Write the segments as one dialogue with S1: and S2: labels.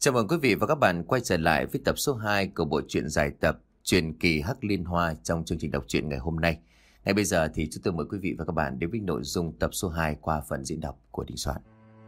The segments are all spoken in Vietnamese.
S1: Chào mừng quý vị và các bạn quay trở lại với tập số 2 của bộ truyện dài tập Truyền kỳ Hắc Liên Hoa trong chương trình đọc truyện ngày hôm nay. Ngay bây giờ thì chúng tôi mời quý vị và các bạn đến với nội dung tập số 2 qua phần diễn đọc của Đình Soạn.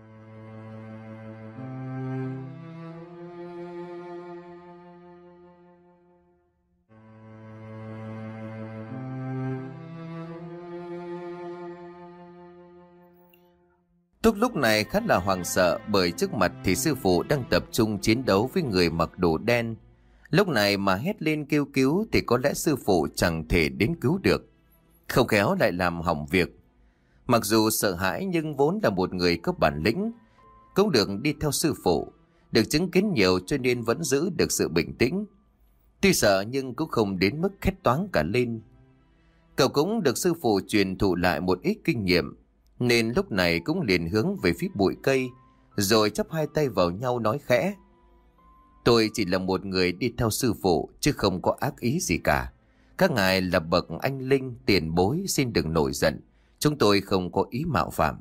S1: Túc lúc này khá là hoảng sợ bởi trước mặt thì sư phụ đang tập trung chiến đấu với người mặc đồ đen. Lúc này mà hét lên kêu cứu thì có lẽ sư phụ chẳng thể đến cứu được. Không khéo lại làm hỏng việc. Mặc dù sợ hãi nhưng vốn là một người có bản lĩnh, cũng được đi theo sư phụ, được chứng kiến nhiều cho nên vẫn giữ được sự bình tĩnh. Tuy sợ nhưng cũng không đến mức hét toáng cả lên. Cậu cũng được sư phụ truyền thụ lại một ít kinh nghiệm, nên lúc này cũng liền hướng về phía bụi cây, rồi chắp hai tay vào nhau nói khẽ: "Tôi chỉ là một người đi theo sư phụ, chứ không có ác ý gì cả. Các ngài là bậc anh linh tiền bối, xin đừng nổi giận. Chúng tôi không có ý mạo phạm."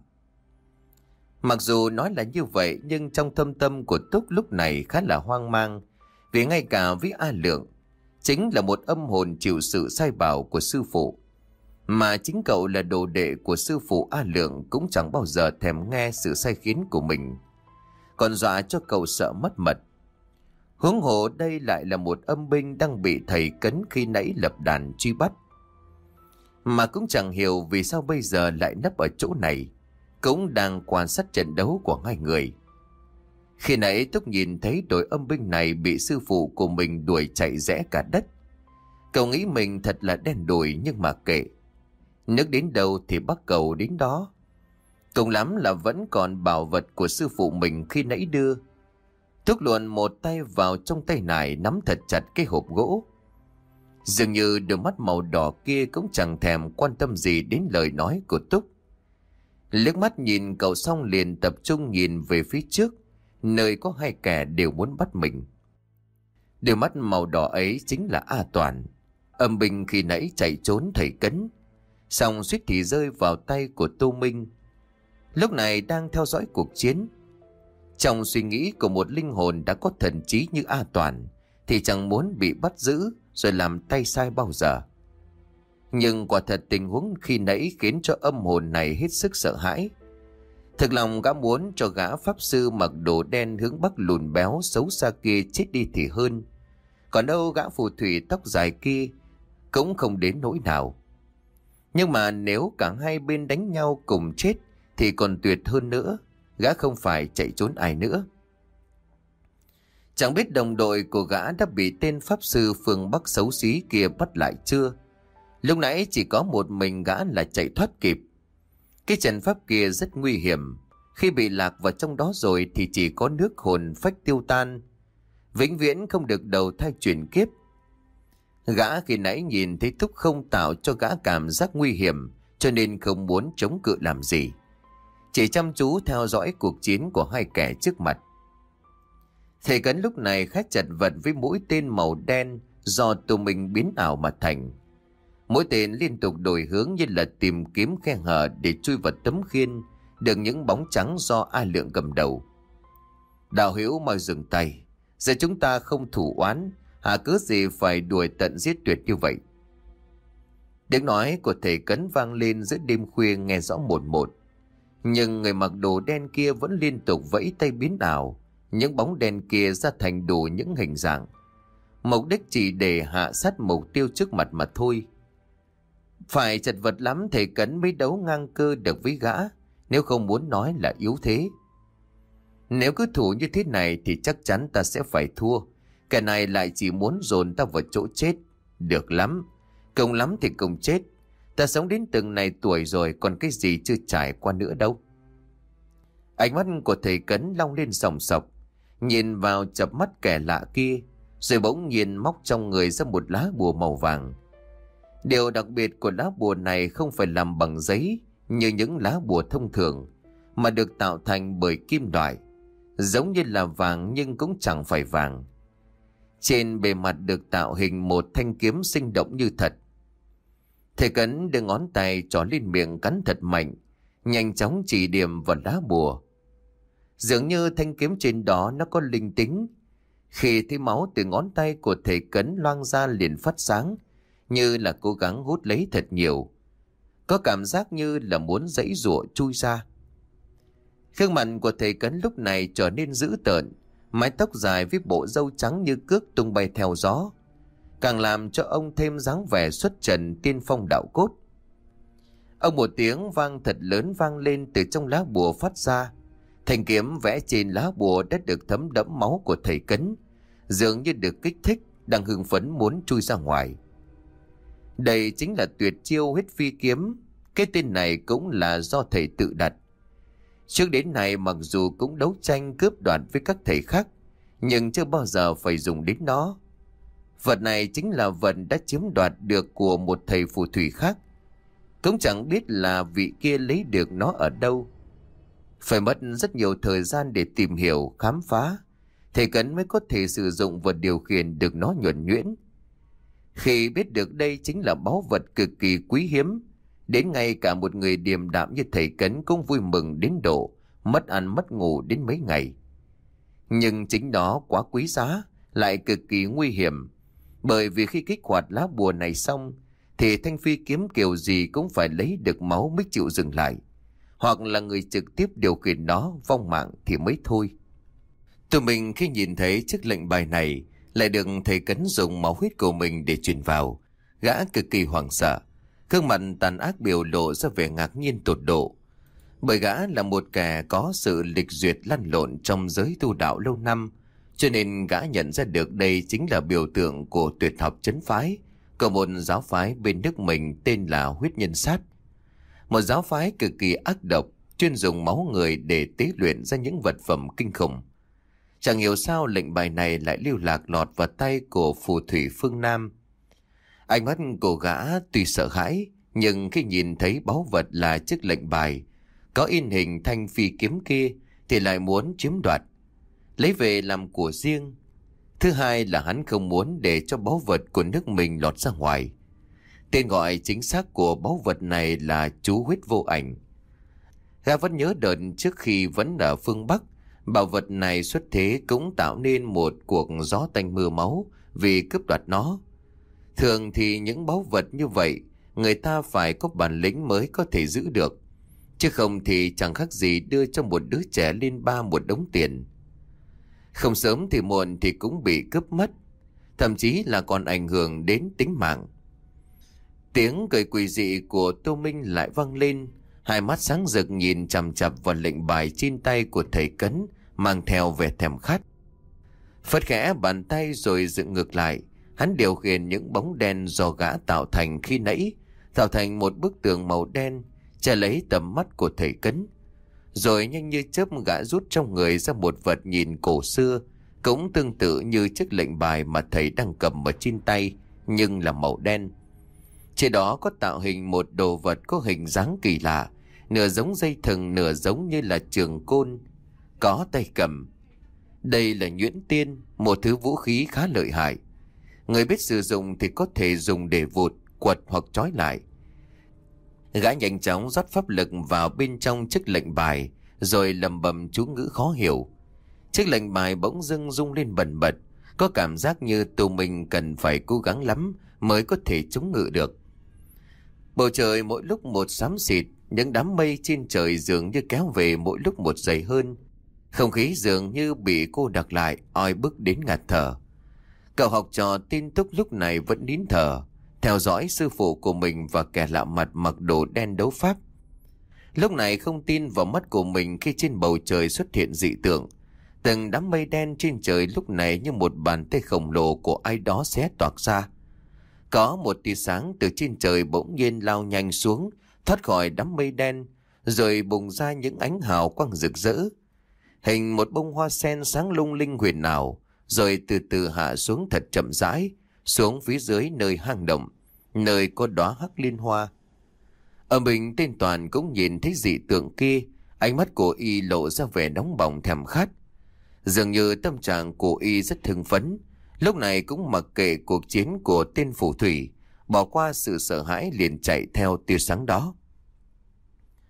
S1: Mặc dù nói là như vậy, nhưng trong thâm tâm của Túc lúc này khá là hoang mang, vì ngay cả với A Lượng, chính là một âm hồn chịu sự sai bảo của sư phụ, mà chính cậu là đồ đệ của sư phụ A Lượng cũng chẳng bao giờ thèm nghe sự sai khiến của mình, còn dọa cho cậu sợ mất mật. Huống hồ đây lại là một âm binh đang bị thầy Cấn khi nãy lập đàn truy bắt, mà cũng chẳng hiểu vì sao bây giờ lại nấp ở chỗ này, cũng đang quan sát trận đấu của hai người. Khi nãy Túc nhìn thấy đội âm binh này bị sư phụ của mình đuổi chạy rẽ cả đất. Cậu nghĩ mình thật là đen đủi, nhưng mà kệ, nước đến đâu thì bắt cầu đến đó. Cùng lắm là vẫn còn bảo vật của sư phụ mình khi nãy đưa. Túc luồn một tay vào trong tay nải, nắm thật chặt cái hộp gỗ. Dường như đôi mắt màu đỏ kia cũng chẳng thèm quan tâm gì đến lời nói của Túc. Liếc mắt nhìn cậu xong liền tập trung nhìn về phía trước, nơi có hai kẻ đều muốn bắt mình. Đôi mắt màu đỏ ấy chính là A Toàn, âm binh khi nãy chạy trốn thầy Cấn, xong suýt thì rơi vào tay của Tô Minh, lúc này đang theo dõi cuộc chiến. Trong suy nghĩ của một linh hồn đã có thần trí như A Toàn thì chẳng muốn bị bắt giữ rồi làm tay sai bao giờ. Nhưng quả thật tình huống khi nãy khiến cho âm hồn này hết sức sợ hãi. Thực lòng gã muốn cho gã pháp sư mặc đồ đen hướng bắc lùn béo xấu xa kia chết đi thì hơn. Còn đâu gã phù thủy tóc dài kia cũng không đến nỗi nào. Nhưng mà nếu cả hai bên đánh nhau cùng chết thì còn tuyệt hơn nữa, gã không phải chạy trốn ai nữa. Chẳng biết đồng đội của gã đã bị tên pháp sư phương Bắc xấu xí kia bắt lại chưa. Lúc nãy chỉ có một mình gã là chạy thoát kịp. Cái trận pháp kia rất nguy hiểm, khi bị lạc vào trong đó rồi thì chỉ có nước hồn phách tiêu tan, vĩnh viễn không được đầu thai chuyển kiếp. Gã khi nãy nhìn thấy Túc không tạo cho gã cảm giác nguy hiểm, cho nên không muốn chống cự làm gì, chỉ chăm chú theo dõi cuộc chiến của hai kẻ trước mặt. Thầy Cấn lúc này khá chật vật với mũi tên màu đen do tụi mình biến ảo mà thành. Mỗi tên liên tục đổi hướng như là tìm kiếm khe hở để chui vào tấm khiên được những bóng trắng do A Lượng cầm đầu. "Đạo hữu mau dừng tay, giờ chúng ta không thủ oán, hà cớ gì phải đuổi tận giết tuyệt như vậy." Tiếng nói của thầy Cấn vang lên giữa đêm khuya nghe rõ một một. Nhưng người mặc đồ đen kia vẫn liên tục vẫy tay biến ảo, những bóng đen kia ra thành đủ những hình dạng, mục đích chỉ để hạ sát mục tiêu trước mặt mà thôi. Phải chật vật lắm thầy Cấn mới đấu ngang cơ được với gã, nếu không muốn nói là yếu thế. Nếu cứ thủ như thế này thì chắc chắn ta sẽ phải thua. Kẻ này lại chỉ muốn dồn ta vào chỗ chết. Được lắm, cùng lắm thì cùng chết. Ta sống đến từng này tuổi rồi, còn cái gì chưa trải qua nữa đâu. Ánh mắt của thầy Cấn long lên sòng sọc, nhìn vào chập mắt kẻ lạ kia, rồi bỗng nhiên móc trong người ra một lá bùa màu vàng. Điều đặc biệt của lá bùa này không phải làm bằng giấy như những lá bùa thông thường, mà được tạo thành bởi kim loại, giống như là vàng nhưng cũng chẳng phải vàng. Trên bề mặt được tạo hình một thanh kiếm sinh động như thật. Thầy Cấn đưa ngón tay trỏ lên miệng cắn thật mạnh, nhanh chóng chỉ điểm vào lá bùa. Dường như thanh kiếm trên đó nó có linh tính. Khi thấy máu từ ngón tay của thầy Cấn loang ra liền phát sáng, như là cố gắng hút lấy thật nhiều. Có cảm giác như là muốn giãy giụa chui ra. Gương mặt của thầy Cấn lúc này trở nên dữ tợn, mái tóc dài với bộ râu trắng như cước tung bay theo gió, càng làm cho ông thêm dáng vẻ xuất trần tiên phong đạo cốt. Ông một tiếng vang thật lớn vang lên từ trong lá bùa phát ra. Thanh kiếm vẽ trên lá bùa đã được thấm đẫm máu của thầy Cấn, dường như được kích thích, đang hưng phấn muốn chui ra ngoài. Đây chính là tuyệt chiêu huyết phi kiếm. Cái tên này cũng là do thầy tự đặt. Trước đến nay mặc dù cũng đấu tranh cướp đoạt với các thầy khác, nhưng chưa bao giờ phải dùng đến nó. Vật này chính là vật đã chiếm đoạt được của một thầy phù thủy khác. Cũng chẳng biết là vị kia lấy được nó ở đâu. Phải mất rất nhiều thời gian để tìm hiểu, khám phá, thầy Cấn mới có thể sử dụng và điều khiển được nó nhuần nhuyễn. Khi biết được đây chính là báu vật cực kỳ quý hiếm, đến ngay cả một người điềm đạm như thầy Cấn cũng vui mừng đến độ mất ăn mất ngủ đến mấy ngày. Nhưng chính nó quá quý giá, lại cực kỳ nguy hiểm, bởi vì khi kích hoạt lá bùa này xong thì thanh phi kiếm kiểu gì cũng phải lấy được máu mới chịu dừng lại, hoặc là người trực tiếp điều khiển nó vong mạng thì mới thôi. Tụi mình khi nhìn thấy chiếc lệnh bài này lại được thầy Cấn dùng máu huyết của mình để truyền vào, gã cực kỳ hoảng sợ, gương mặt tàn ác biểu lộ ra vẻ ngạc nhiên tột độ. Bởi gã là một kẻ có sự lịch duyệt lăn lộn trong giới tu đạo lâu năm, cho nên gã nhận ra được đây chính là biểu tượng của tuyệt học trấn phái của một giáo phái bên nước mình tên là Huyết Nhân Sát. Một giáo phái cực kỳ ác độc, chuyên dùng máu người để tế luyện ra những vật phẩm kinh khủng. Chẳng hiểu sao lệnh bài này lại lưu lạc lọt vào tay của phù thủy phương Nam. Ánh mắt của gã tuy sợ hãi, nhưng khi nhìn thấy báu vật là chiếc lệnh bài có in hình thanh phi kiếm kia thì lại muốn chiếm đoạt, lấy về làm của riêng. Thứ hai là hắn không muốn để cho báu vật của nước mình lọt ra ngoài. Tên gọi chính xác của báu vật này là chú huyết vô ảnh. Gã vẫn nhớ đợt trước khi vẫn ở phương Bắc, bảo vật này xuất thế cũng tạo nên một cuộc gió tanh mưa máu vì cướp đoạt nó. Thường thì những báu vật như vậy người ta phải có bản lĩnh mới có thể giữ được, chứ không thì chẳng khác gì đưa cho một đứa trẻ lên ba một đống tiền. Không sớm thì muộn thì cũng bị cướp mất, thậm chí là còn ảnh hưởng đến tính mạng. Tiếng cười quỷ dị của Tô Minh lại vang lên, hai mắt sáng rực nhìn chằm chằm vào lệnh bài trên tay của thầy Cấn, mang theo vẻ thèm khát. Phất khẽ bàn tay rồi dựng ngược lại, hắn điều khiển những bóng đen do gã tạo thành khi nãy, tạo thành một bức tường màu đen che lấy tầm mắt của thầy Cấn. Rồi nhanh như chớp gã rút trong người ra một vật nhìn cổ xưa, cũng tương tự như chiếc lệnh bài mà thầy đang cầm ở trên tay, nhưng là màu đen. Trên đó có tạo hình một đồ vật có hình dáng kỳ lạ, nửa giống dây thừng nửa giống như là trường côn, có tay cầm. Đây là nhuyễn tiên, một thứ vũ khí khá lợi hại. Người biết sử dụng thì có thể dùng để vụt, quật hoặc trói lại. Gã nhanh chóng rót pháp lực vào bên trong chiếc lệnh bài, rồi lẩm bẩm chú ngữ khó hiểu. Chiếc lệnh bài bỗng dưng rung lên bần bật, có cảm giác như tụi mình cần phải cố gắng lắm mới có thể chống ngự được. Bầu trời mỗi lúc một xám xịt, những đám mây trên trời dường như kéo về mỗi lúc một dày hơn. Không khí dường như bị cô đặc lại, oi bức đến ngạt thở. Cậu học trò tin Túc lúc này vẫn nín thở, theo dõi sư phụ của mình và kẻ lạ mặt mặc đồ đen đấu pháp. Lúc này không tin vào mắt của mình khi trên bầu trời xuất hiện dị tượng. Từng đám mây đen trên trời lúc này như một bàn tay khổng lồ của ai đó xé toạc ra. Có một tia sáng từ trên trời bỗng nhiên lao nhanh xuống, thoát khỏi đám mây đen, rồi bùng ra những ánh hào quang rực rỡ. Hình một bông hoa sen sáng lung linh huyền ảo, rồi từ từ hạ xuống thật chậm rãi, xuống phía dưới nơi hang động, nơi có đóa hắc liên hoa. Ở mình tên Toàn cũng nhìn thấy dị tượng kia, ánh mắt của y lộ ra vẻ nóng bỏng thèm khát. Dường như tâm trạng của y rất hưng phấn, lúc này cũng mặc kệ cuộc chiến của tên phù thủy, bỏ qua sự sợ hãi liền chạy theo tia sáng đó.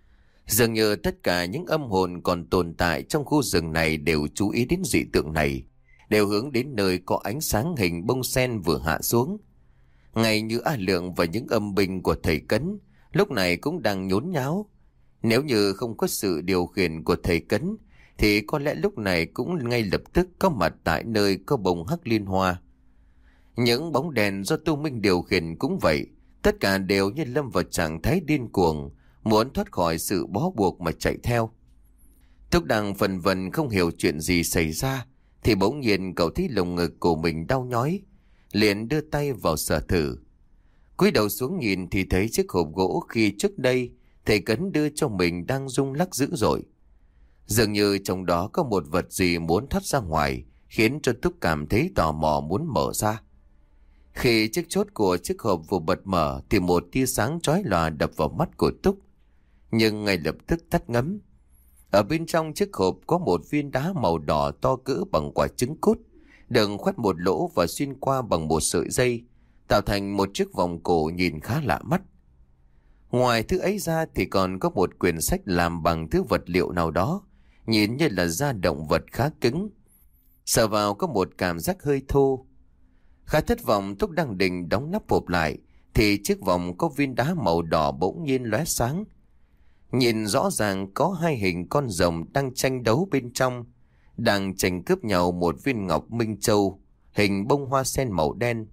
S1: Dường như tất cả những âm hồn còn tồn tại trong khu rừng này đều chú ý đến dị tượng này, đều hướng đến nơi có ánh sáng hình bông sen vừa hạ xuống. Ngay như A Lượng và những âm binh của thầy Cấn lúc này cũng đang nhốn nháo. Nếu như không có sự điều khiển của thầy Cấn thì có lẽ lúc này cũng ngay lập tức có mặt tại nơi có bông hắc liên hoa. Những bóng đèn do Tu Minh điều khiển cũng vậy, tất cả đều như lâm vào trạng thái điên cuồng, muốn thoát khỏi sự bó buộc mà chạy theo. Túc đang phần vần không hiểu chuyện gì xảy ra, thì bỗng nhiên cậu thấy lồng ngực của mình đau nhói, liền đưa tay vào sờ thử. Cúi đầu xuống nhìn thì thấy chiếc hộp gỗ khi trước đây thầy Cấn đưa cho mình đang rung lắc dữ dội. Dường như trong đó có một vật gì muốn thoát ra ngoài, khiến cho Túc cảm thấy tò mò muốn mở ra. Khi chiếc chốt của chiếc hộp vừa bật mở thì một tia sáng chói lòa đập vào mắt của Túc, nhưng ngay lập tức tắt ngấm. Ở bên trong chiếc hộp có một viên đá màu đỏ to cỡ bằng quả trứng cút, được khoét một lỗ và xuyên qua bằng một sợi dây, tạo thành một chiếc vòng cổ nhìn khá lạ mắt. Ngoài thứ ấy ra thì còn có một quyển sách làm bằng thứ vật liệu nào đó, nhìn như là da động vật khá cứng. Sờ vào có một cảm giác hơi thô. Khá thất vọng, Túc đang định đóng nắp hộp lại thì chiếc vòng có viên đá màu đỏ bỗng nhiên lóe sáng. Nhìn rõ ràng có hai hình con rồng đang tranh đấu bên trong, đang tranh cướp nhau một viên ngọc minh châu hình bông hoa sen màu đen.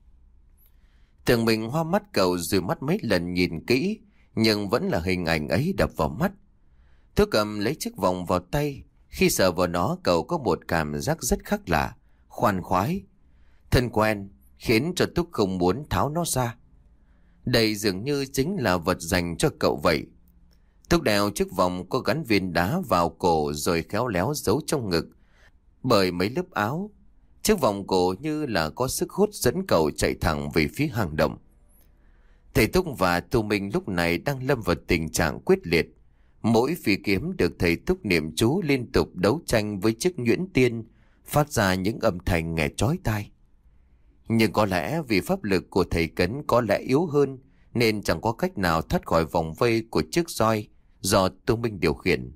S1: Tưởng mình hoa mắt cậu rồi mắt mấy lần nhìn kỹ, nhưng vẫn là hình ảnh ấy đập vào mắt. Tôi cầm lấy chiếc vòng vào tay, khi sờ vào nó cậu có một cảm giác rất khác lạ, khoan khoái, thân quen, khiến cho Túc không muốn tháo nó ra. Đây dường như chính là vật dành cho cậu vậy. Túc đeo chiếc vòng có gắn viên đá vào cổ rồi khéo léo giấu trong ngực bởi mấy lớp áo. Chiếc vòng cổ như là có sức hút dẫn cậu chạy thẳng về phía hang động. Thầy Túc và Tu Minh lúc này đang lâm vào tình trạng quyết liệt. Mỗi phi kiếm được thầy Túc niệm chú liên tục đấu tranh với chiếc nhuyễn tiên, phát ra những âm thanh nghe chói tai. Nhưng có lẽ vì pháp lực của thầy Cấn có lẽ yếu hơn, nên chẳng có cách nào thoát khỏi vòng vây của chiếc roi do Tu Minh điều khiển.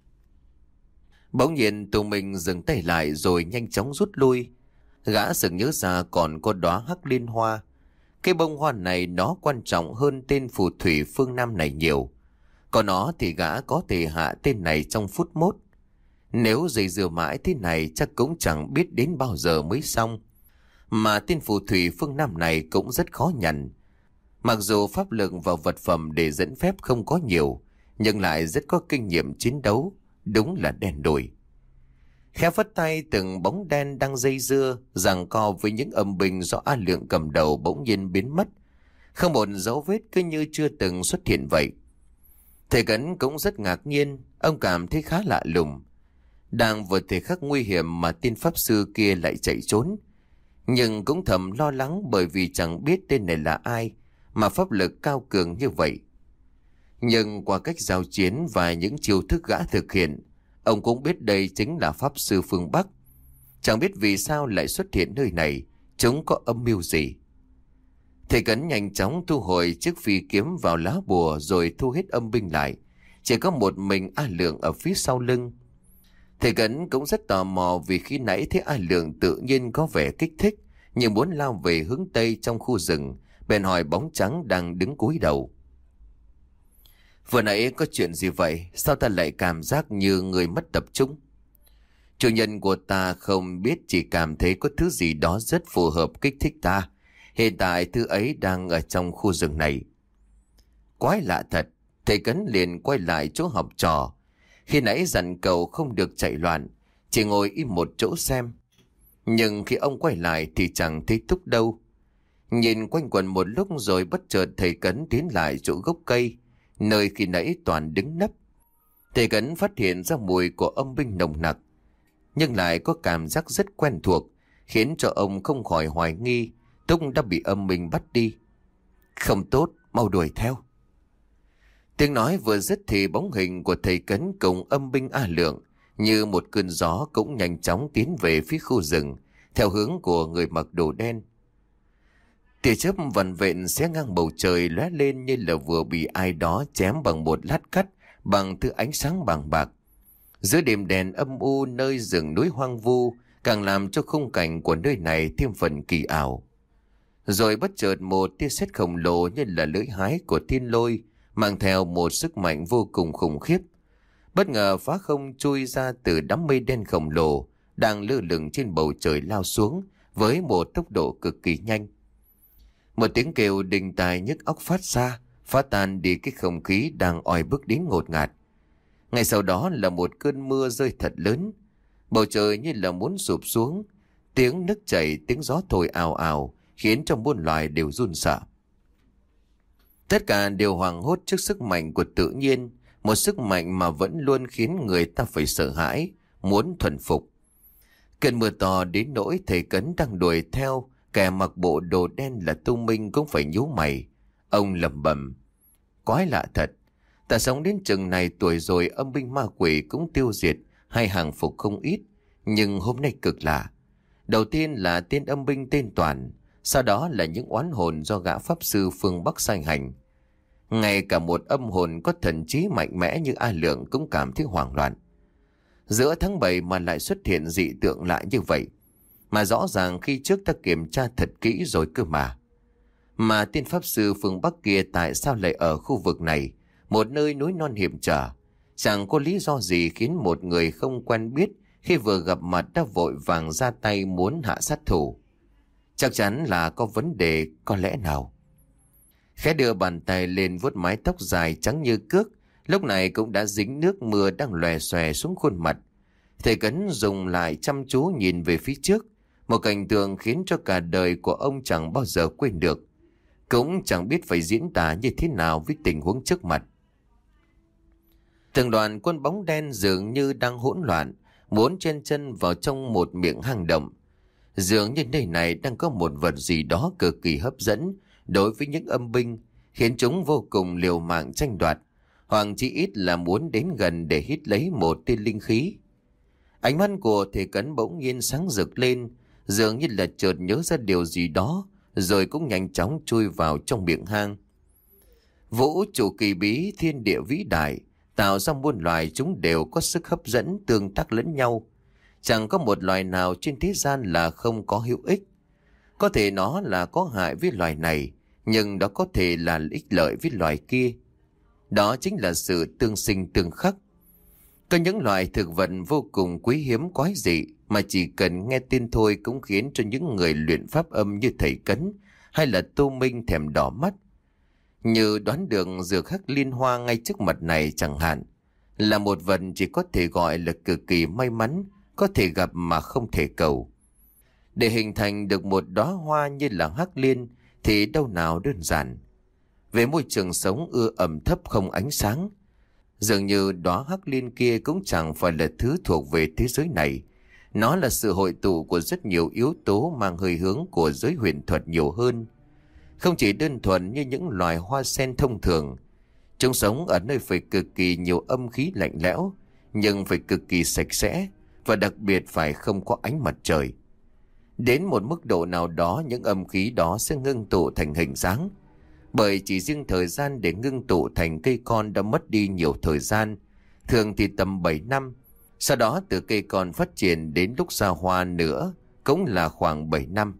S1: Bỗng nhiên Tu Minh dừng tay lại rồi nhanh chóng rút lui. Gã sực nhớ ra còn có đóa hắc liên hoa. Cái bông hoa này nó quan trọng hơn tên phù thủy phương Nam này nhiều. Có nó thì gã có thể hạ tên này trong phút mốt. Nếu dây dưa mãi thế này chắc cũng chẳng biết đến bao giờ mới xong. Mà tên phù thủy phương Nam này cũng rất khó nhằn. Mặc dù pháp lực và vật phẩm để dẫn phép không có nhiều, nhưng lại rất có kinh nghiệm chiến đấu, đúng là đen đủi. Khẽ phất tay, từng bóng đen đang dây dưa giằng co với những âm binh do A Lượng cầm đầu bỗng nhiên biến mất, không một dấu vết, cứ như chưa từng xuất hiện vậy. Thầy Cấn cũng rất ngạc nhiên, ông cảm thấy khá lạ lùng. Đang vừa thời khắc nguy hiểm mà tên pháp sư kia lại chạy trốn, nhưng cũng thầm lo lắng bởi vì chẳng biết tên này là ai mà pháp lực cao cường như vậy. Nhưng qua cách giao chiến và những chiêu thức gã thực hiện, ông cũng biết đây chính là pháp sư phương Bắc. Chẳng biết vì sao lại xuất hiện nơi này, chúng có âm mưu gì. Thầy Cấn nhanh chóng thu hồi chiếc phi kiếm vào lá bùa rồi thu hết âm binh lại. Chỉ có một mình A Lượng ở phía sau lưng. Thầy Cấn cũng rất tò mò vì khi nãy thấy A Lượng tự nhiên có vẻ kích thích, nhưng muốn lao về hướng Tây trong khu rừng, bèn hỏi bóng trắng đang đứng cúi đầu. Vừa nãy có chuyện gì vậy? Sao ta lại cảm giác như người mất tập trung? Chủ nhân của ta không biết, chỉ cảm thấy có thứ gì đó rất phù hợp kích thích ta. Hiện tại thứ ấy đang ở trong khu rừng này. Quái lạ thật. Thầy Cấn liền quay lại chỗ học trò. Khi nãy dặn cậu không được chạy loạn, chỉ ngồi im một chỗ xem. Nhưng khi ông quay lại thì chẳng thấy Túc đâu. Nhìn quanh quẩn một lúc rồi bất chợt thầy Cấn tiến lại chỗ gốc cây, nơi khi nãy Toàn đứng nấp. Thầy Cấn phát hiện ra mùi của âm binh nồng nặc, nhưng lại có cảm giác rất quen thuộc, khiến cho ông không khỏi hoài nghi Túc đã bị âm binh bắt đi. Không tốt, mau đuổi theo. Tiếng nói vừa dứt thì bóng hình của thầy Cấn cùng âm binh A Lượng như một cơn gió cũng nhanh chóng tiến về phía khu rừng, theo hướng của người mặc đồ đen. Tia chớp vằn vện xé ngang bầu trời lóe lên như là vừa bị ai đó chém bằng một lát cắt bằng thứ ánh sáng bàng bạc. Giữa đêm đèn âm u nơi rừng núi hoang vu càng làm cho khung cảnh của nơi này thêm phần kỳ ảo. Rồi bất chợt một tia sét khổng lồ như là lưỡi hái của thiên lôi, mang theo một sức mạnh vô cùng khủng khiếp, bất ngờ phá không chui ra từ đám mây đen khổng lồ đang lơ lửng trên bầu trời lao xuống với một tốc độ cực kỳ nhanh. Một tiếng kêu đinh tai nhức óc phát ra, phá tan đi cái không khí đang oi bức đến ngột ngạt. Ngay sau đó là một cơn mưa rơi thật lớn, bầu trời như là muốn sụp xuống, tiếng nước chảy, tiếng gió thổi ào ào khiến cho muôn loài đều run sợ. Tất cả đều hoảng hốt trước sức mạnh của tự nhiên, một sức mạnh mà vẫn luôn khiến người ta phải sợ hãi, muốn thuần phục. Cơn mưa to đến nỗi thầy Cấn đang đuổi theo, kẻ mặc bộ đồ đen là Tu Minh cũng phải nhíu mày. Ông lẩm bẩm: quái lạ thật, ta sống đến chừng này tuổi rồi, âm binh ma quỷ cũng tiêu diệt hay hàng phục không ít, nhưng hôm nay cực lạ. Đầu tiên là tên âm binh tên Toàn, sau đó là những oán hồn do gã pháp sư phương Bắc sai hành. Ngay cả một âm hồn có thần trí mạnh mẽ như A Lượng cũng cảm thấy hoảng loạn. Giữa tháng 7 mà lại xuất hiện dị tượng lạ như vậy, mà rõ ràng khi trước ta kiểm tra thật kỹ rồi cơ mà. Mà tên pháp sư phương Bắc kia tại sao lại ở khu vực này, một nơi núi non hiểm trở? Chẳng có lý do gì khiến một người không quen biết khi vừa gặp mặt đã vội vàng ra tay muốn hạ sát thủ. Chắc chắn là có vấn đề có lẽ nào. Khẽ đưa bàn tay lên vuốt mái tóc dài trắng như cước, lúc này cũng đã dính nước mưa đang lòe xòe xuống khuôn mặt. Thầy Cấn dùng lại chăm chú nhìn về phía trước, một cảnh tượng khiến cho cả đời của ông chẳng bao giờ quên được, cũng chẳng biết phải diễn tả như thế nào với tình huống trước mặt. Từng đoàn quân bóng đen dường như đang hỗn loạn, muốn chen chân vào trong một miệng hang động. Dường như nơi này đang có một vật gì đó cực kỳ hấp dẫn đối với những âm binh, khiến chúng vô cùng liều mạng tranh đoạt, hoặc chỉ ít là muốn đến gần để hít lấy một tia linh khí. Ánh mắt của thầy Cấn bỗng nhiên sáng rực lên, dường như là chợt nhớ ra điều gì đó, rồi cũng nhanh chóng chui vào trong miệng hang. Vũ trụ kỳ bí, thiên địa vĩ đại, tạo ra muôn loài, chúng đều có sức hấp dẫn tương tác lẫn nhau. Chẳng có một loài nào trên thế gian là không có hữu ích. Có thể nó là có hại với loài này, nhưng đó có thể là ích lợi với loài kia. Đó chính là sự tương sinh tương khắc. Có những loài thực vật vô cùng quý hiếm quái dị mà chỉ cần nghe tên thôi cũng khiến cho những người luyện pháp âm như thầy Cấn hay là Tu Minh thèm đỏ mắt. Như đoán được dược hắc liên hoa ngay trước mặt này chẳng hạn, là một vật chỉ có thể gọi là cực kỳ may mắn, có thể gặp mà không thể cầu. Để hình thành được một đóa hoa như là hắc liên thì đâu nào đơn giản. Về môi trường sống ưa ẩm thấp không ánh sáng, dường như đóa hắc liên kia cũng chẳng phải là thứ thuộc về thế giới này. Nó là sự hội tụ của rất nhiều yếu tố mang hơi hướng của giới huyền thuật nhiều hơn. Không chỉ đơn thuần như những loài hoa sen thông thường. Chúng sống ở nơi phải cực kỳ nhiều âm khí lạnh lẽo, nhưng phải cực kỳ sạch sẽ, và đặc biệt phải không có ánh mặt trời. Đến một mức độ nào đó, những âm khí đó sẽ ngưng tụ thành hình dáng. Bởi chỉ riêng thời gian để ngưng tụ thành cây con đã mất đi nhiều thời gian, thường thì tầm 7 năm. Sau đó từ cây con phát triển đến lúc ra hoa nữa cũng là khoảng 7 năm.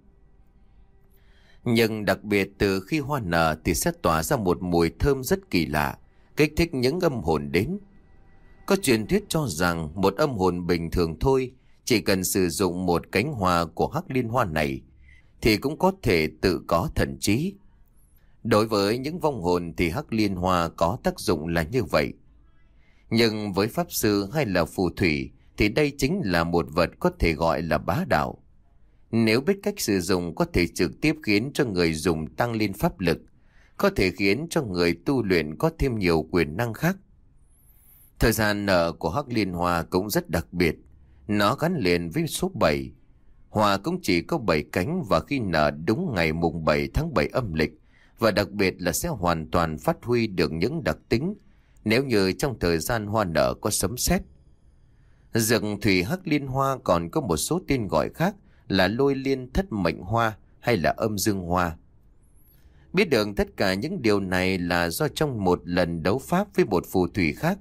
S1: Nhưng đặc biệt từ khi hoa nở thì sẽ tỏa ra một mùi thơm rất kỳ lạ, kích thích những âm hồn đến. Có truyền thuyết cho rằng một âm hồn bình thường thôi, chỉ cần sử dụng một cánh hoa của hắc liên hoa này thì cũng có thể tự có thần trí. Đối với những vong hồn thì hắc liên hoa có tác dụng là như vậy. Nhưng với pháp sư hay là phù thủy thì đây chính là một vật có thể gọi là bá đạo. Nếu biết cách sử dụng có thể trực tiếp khiến cho người dùng tăng lên pháp lực, có thể khiến cho người tu luyện có thêm nhiều quyền năng khác. Thời gian nở của hắc liên hoa cũng rất đặc biệt, nó gắn liền với số 7. Hoa cũng chỉ có 7 cánh và khi nở đúng ngày mùng 7 tháng 7 âm lịch, và đặc biệt là sẽ hoàn toàn phát huy được những đặc tính nếu như trong thời gian hoa nở có sấm sét. Dược thủy hắc liên hoa còn có một số tên gọi khác là lôi liên thất mệnh hoa hay là âm dương hoa. Biết được tất cả những điều này là do trong một lần đấu pháp với một phù thủy khác,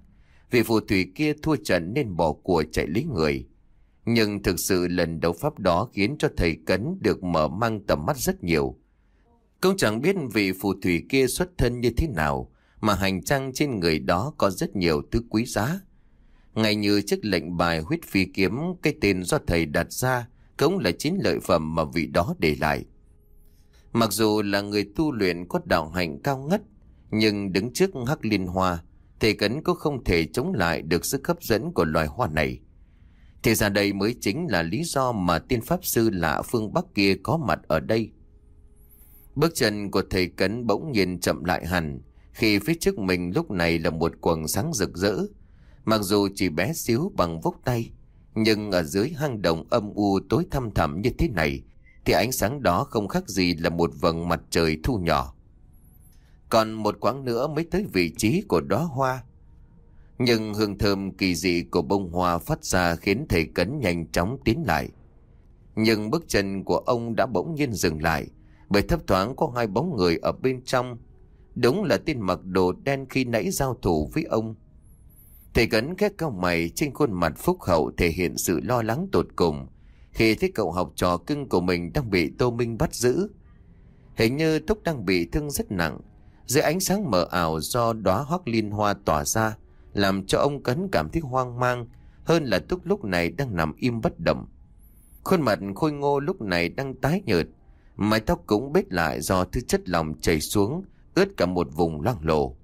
S1: Vị phù thủy kia thua trận nên bỏ của chạy lấy người. Nhưng thực sự lần đấu pháp đó khiến cho thầy Cấn được mở mang tầm mắt rất nhiều. Cũng chẳng biết vị phù thủy kia xuất thân như thế nào, mà hành trang trên người đó có rất nhiều thứ quý giá. Ngay như chiếc lệnh bài huyết phi kiếm, cái tên do thầy đặt ra, cũng là chiến lợi phẩm mà vị đó để lại. Mặc dù là người tu luyện có đạo hạnh cao ngất, nhưng đứng trước Hắc Liên Hoa, thầy Cấn cũng không thể chống lại được sức hấp dẫn của loài hoa này. Thì ra đây mới chính là lý do mà tiên pháp sư lạ phương Bắc kia có mặt ở đây. Bước chân của thầy Cấn bỗng nhiên chậm lại hẳn, khi phía trước mình lúc này là một quầng sáng rực rỡ. Mặc dù chỉ bé xíu bằng vốc tay, nhưng ở dưới hang động âm u tối thăm thẳm như thế này, thì ánh sáng đó không khác gì là một vầng mặt trời thu nhỏ. Còn một quãng nữa mới tới vị trí của đóa hoa. Nhưng hương thơm kỳ dị của bông hoa phát ra khiến thầy Cấn nhanh chóng tiến lại. Nhưng bước chân của ông đã bỗng nhiên dừng lại, bởi thấp thoáng có hai bóng người ở bên trong. Đúng là tên mặc đồ đen khi nãy giao thủ với ông. Thầy Cấn khẽ cau mày, trên khuôn mặt phúc hậu thể hiện sự lo lắng tột cùng khi thấy cậu học trò cưng của mình đang bị Tô Minh bắt giữ. Hình như Túc đang bị thương rất nặng. Dưới ánh sáng mờ ảo do đóa hoắc liên hoa tỏa ra, làm cho ông Cấn cảm thấy hoang mang hơn là Túc lúc này đang nằm im bất động. Khuôn mặt khôi ngô lúc này đang tái nhợt, mái tóc cũng bết lại do thứ chất lỏng chảy xuống, ướt cả một vùng loang lổ.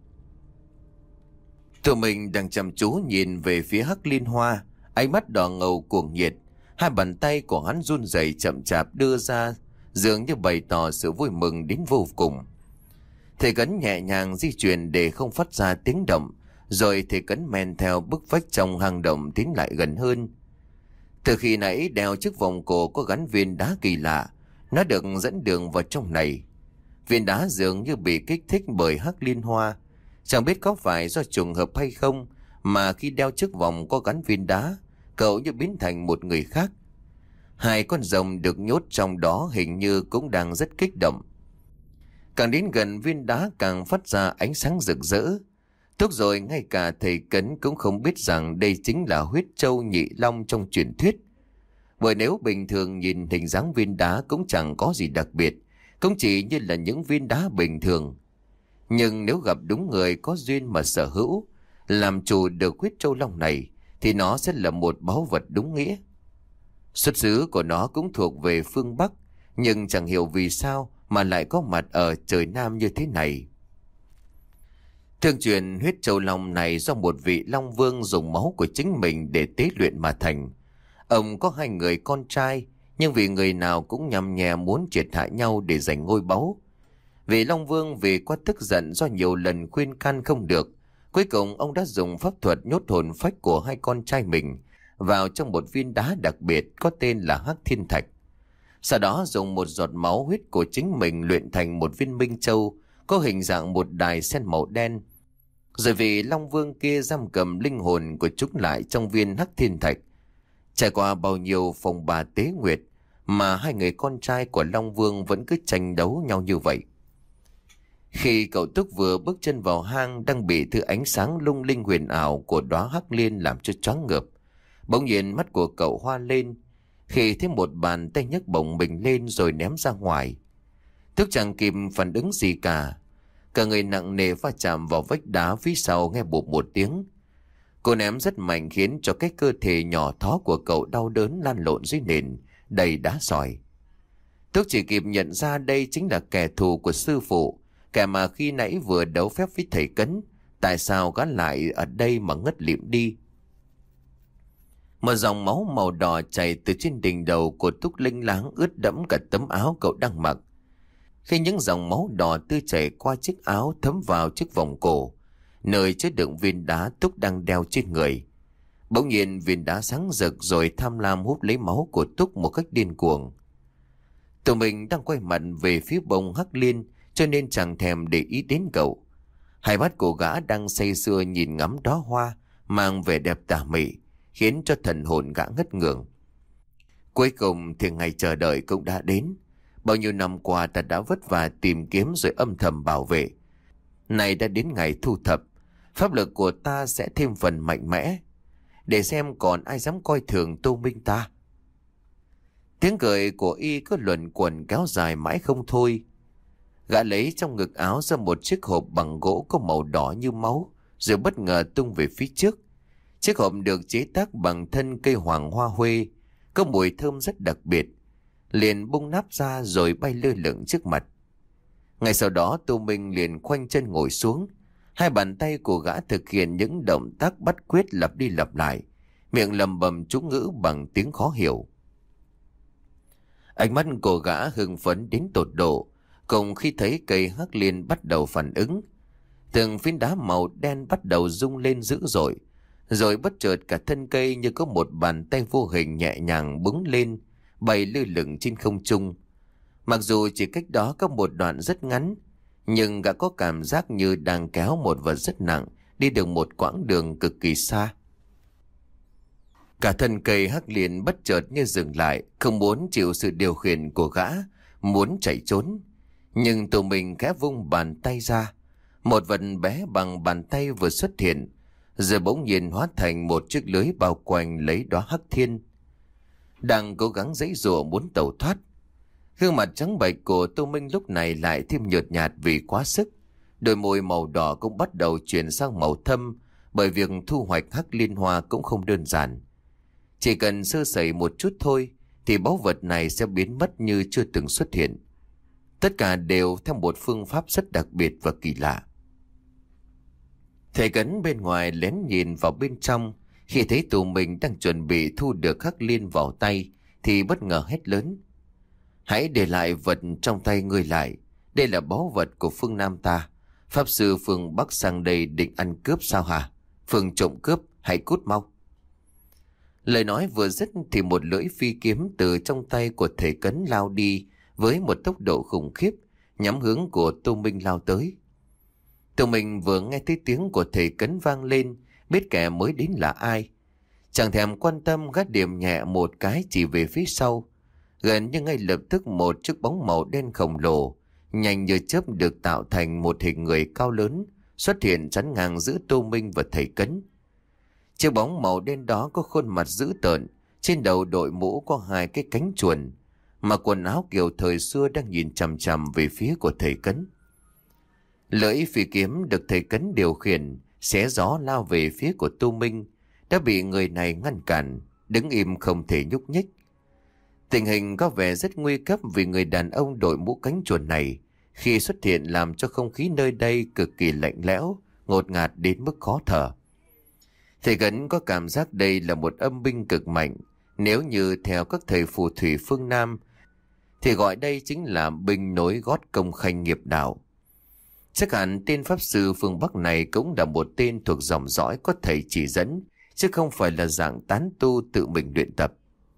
S1: Tụi mình đang chăm chú nhìn về phía Hắc Liên Hoa, ánh mắt đỏ ngầu cuồng nhiệt. Hai bàn tay của hắn run rẩy chậm chạp đưa ra, dường như bày tỏ sự vui mừng đến vô cùng. Thầy Cấn nhẹ nhàng di chuyển để không phát ra tiếng động, rồi thầy Cấn men theo bức vách trong hang động tiến lại gần hơn. Từ khi nãy đeo chiếc vòng cổ có gắn viên đá kỳ lạ, nó được dẫn đường vào trong này. Viên đá dường như bị kích thích bởi Hắc Liên Hoa. Chẳng biết có phải do trùng hợp hay không, mà khi đeo chiếc vòng có gắn viên đá, cậu như biến thành một người khác. Hai con rồng được nhốt trong đó hình như cũng đang rất kích động. Càng đến gần viên đá càng phát ra ánh sáng rực rỡ. Tức rồi ngay cả thầy Cấn cũng không biết rằng đây chính là huyết châu nhị long trong truyền thuyết. Bởi nếu bình thường nhìn hình dáng viên đá cũng chẳng có gì đặc biệt, cũng chỉ như là những viên đá bình thường. Nhưng nếu gặp đúng người có duyên mà sở hữu, làm chủ được huyết châu long này, thì nó sẽ là một báu vật đúng nghĩa. Xuất xứ của nó cũng thuộc về phương Bắc, nhưng chẳng hiểu vì sao mà lại có mặt ở trời Nam như thế này. Thương truyền huyết châu long này do một vị long vương dùng máu của chính mình để tế luyện mà thành. Ông có hai người con trai, nhưng vì người nào cũng nhằm nhè muốn triệt hạ nhau để giành ngôi báu. Vị long vương vì quá tức giận do nhiều lần khuyên can không được, cuối cùng ông đã dùng pháp thuật nhốt hồn phách của hai con trai mình vào trong một viên đá đặc biệt có tên là Hắc Thiên Thạch. Sau đó dùng một giọt máu huyết của chính mình luyện thành một viên minh châu có hình dạng một đài sen màu đen. Rồi vị long vương kia giam cầm linh hồn của chúng lại trong viên Hắc Thiên Thạch. Trải qua bao nhiêu phong ba tế nguyệt mà hai người con trai của long vương vẫn cứ tranh đấu nhau như vậy. Khi cậu Túc vừa bước chân vào hang đang bị thứ ánh sáng lung linh huyền ảo của đóa hắc liên làm cho choáng ngợp, bỗng nhiên mắt của cậu hoa lên khi thấy một bàn tay nhấc bổng mình lên rồi ném ra ngoài. Túc chẳng kịp phản ứng gì cả người nặng nề va chạm vào vách đá phía sau nghe bụp một tiếng. Cô ném rất mạnh khiến cho cái cơ thể nhỏ thó của cậu đau đớn lăn lộn dưới nền đầy đá sỏi. Túc chỉ kịp nhận ra đây chính là kẻ thù của sư phụ, kẻ mà khi nãy vừa đấu phép với thầy Cấn. Tại sao gã lại ở đây mà ngất lịm đi? Một dòng máu màu đỏ chảy từ trên đỉnh đầu của Túc linh láng ướt đẫm cả tấm áo cậu đang mặc. Khi những dòng máu đỏ tươi chảy qua chiếc áo thấm vào chiếc vòng cổ, nơi chứa đựng viên đá Túc đang đeo trên người, bỗng nhiên viên đá sáng rực rồi tham lam hút lấy máu của Túc một cách điên cuồng. Tụi mình đang quay mặt về phía bông hắc liên, cho nên chẳng thèm để ý đến cậu. Hai mắt của gã đang say sưa nhìn ngắm đóa hoa mang vẻ đẹp tà mị, khiến cho thần hồn gã ngất ngưởng. Cuối cùng thì ngày chờ đợi cũng đã đến. Bao nhiêu năm qua ta đã vất vả tìm kiếm rồi âm thầm bảo vệ. Này đã đến ngày thu thập, Pháp lực của ta sẽ thêm phần mạnh mẽ, để xem còn ai dám coi thường Tô Minh ta. Tiếng cười của y cứ luẩn quẩn kéo dài mãi không thôi. Gã lấy trong ngực áo ra một chiếc hộp bằng gỗ có màu đỏ như máu, rồi bất ngờ tung về phía trước. Chiếc hộp được chế tác bằng thân cây hoàng hoa huê, có mùi thơm rất đặc biệt. Liền bung nắp ra rồi bay lơ lửng trước mặt. Ngay sau đó Tô Minh liền khoanh chân ngồi xuống. Hai bàn tay của gã thực hiện những động tác bắt quyết lặp đi lặp lại, miệng lầm bầm chú ngữ bằng tiếng khó hiểu. Ánh mắt của gã hưng phấn đến tột độ, cùng khi thấy cây hắc liên bắt đầu phản ứng. Từng phiến đá màu đen bắt đầu rung lên dữ dội, rồi bất chợt cả thân cây như có một bàn tay vô hình nhẹ nhàng búng lên, bay lơ lửng trên không trung. Mặc dù chỉ cách đó có một đoạn rất ngắn, nhưng gã có cảm giác như đang kéo một vật rất nặng đi được một quãng đường cực kỳ xa. Cả thân cây hắc liên bất chợt như dừng lại, không muốn chịu sự điều khiển của gã, muốn chạy trốn. Nhưng tụi mình khẽ vung bàn tay ra, một vật bé bằng bàn tay vừa xuất hiện, rồi bỗng nhiên hóa thành một chiếc lưới bao quanh lấy đóa hắc thiên. Đang cố gắng giãy giụa muốn tẩu thoát. Gương mặt trắng bệch của Tô Minh lúc này lại thêm nhợt nhạt vì quá sức. Đôi môi màu đỏ cũng bắt đầu chuyển sang màu thâm, bởi việc thu hoạch hắc liên hoa cũng không đơn giản. Chỉ cần sơ sẩy một chút thôi thì báu vật này sẽ biến mất như chưa từng xuất hiện. Tất cả đều theo một phương pháp rất đặc biệt và kỳ lạ. Thầy Cấn bên ngoài lén nhìn vào bên trong, khi thấy tụi mình đang chuẩn bị thu được hắc liên vào tay thì bất ngờ hét lớn: "Hãy để lại vật trong tay ngươi lại, đây là báu vật của phương Nam ta. Pháp sư phương Bắc sang đây định ăn cướp sao hả? Phương trộm cướp, hãy cút mau." Lời nói vừa dứt thì một lưỡi phi kiếm từ trong tay của thầy Cấn lao đi với một tốc độ khủng khiếp, nhắm hướng của Tô Minh lao tới. Tô Minh vừa nghe thấy tiếng của thầy Cấn vang lên, biết kẻ mới đến là ai. Chẳng thèm quan tâm, gắt điểm nhẹ một cái chỉ về phía sau. Gần như ngay lập tức một chiếc bóng màu đen khổng lồ, nhanh như chớp được tạo thành một hình người cao lớn, xuất hiện chắn ngang giữa Tô Minh và thầy Cấn. Chiếc bóng màu đen đó có khuôn mặt dữ tợn, trên đầu đội mũ có hai cái cánh chuồn, mà quần áo kiểu thời xưa đang nhìn chằm chằm về phía của thầy Cấn. Lưỡi phi kiếm được thầy Cấn điều khiển, xé gió lao về phía của Tô Minh, đã bị người này ngăn cản, đứng im không thể nhúc nhích. Tình hình có vẻ rất nguy cấp vì người đàn ông đội mũ cánh chuồn này khi xuất hiện làm cho không khí nơi đây cực kỳ lạnh lẽo, ngột ngạt đến mức khó thở. Thầy Cấn có cảm giác đây là một âm binh cực mạnh. Nếu như theo các thầy phù thủy phương Nam thì gọi đây chính là binh nối gót công khanh nghiệp đạo. Chắc hẳn tên pháp sư phương Bắc này cũng là một tên thuộc dòng dõi có thầy chỉ dẫn, chứ không phải là dạng tán tu tự mình luyện tập.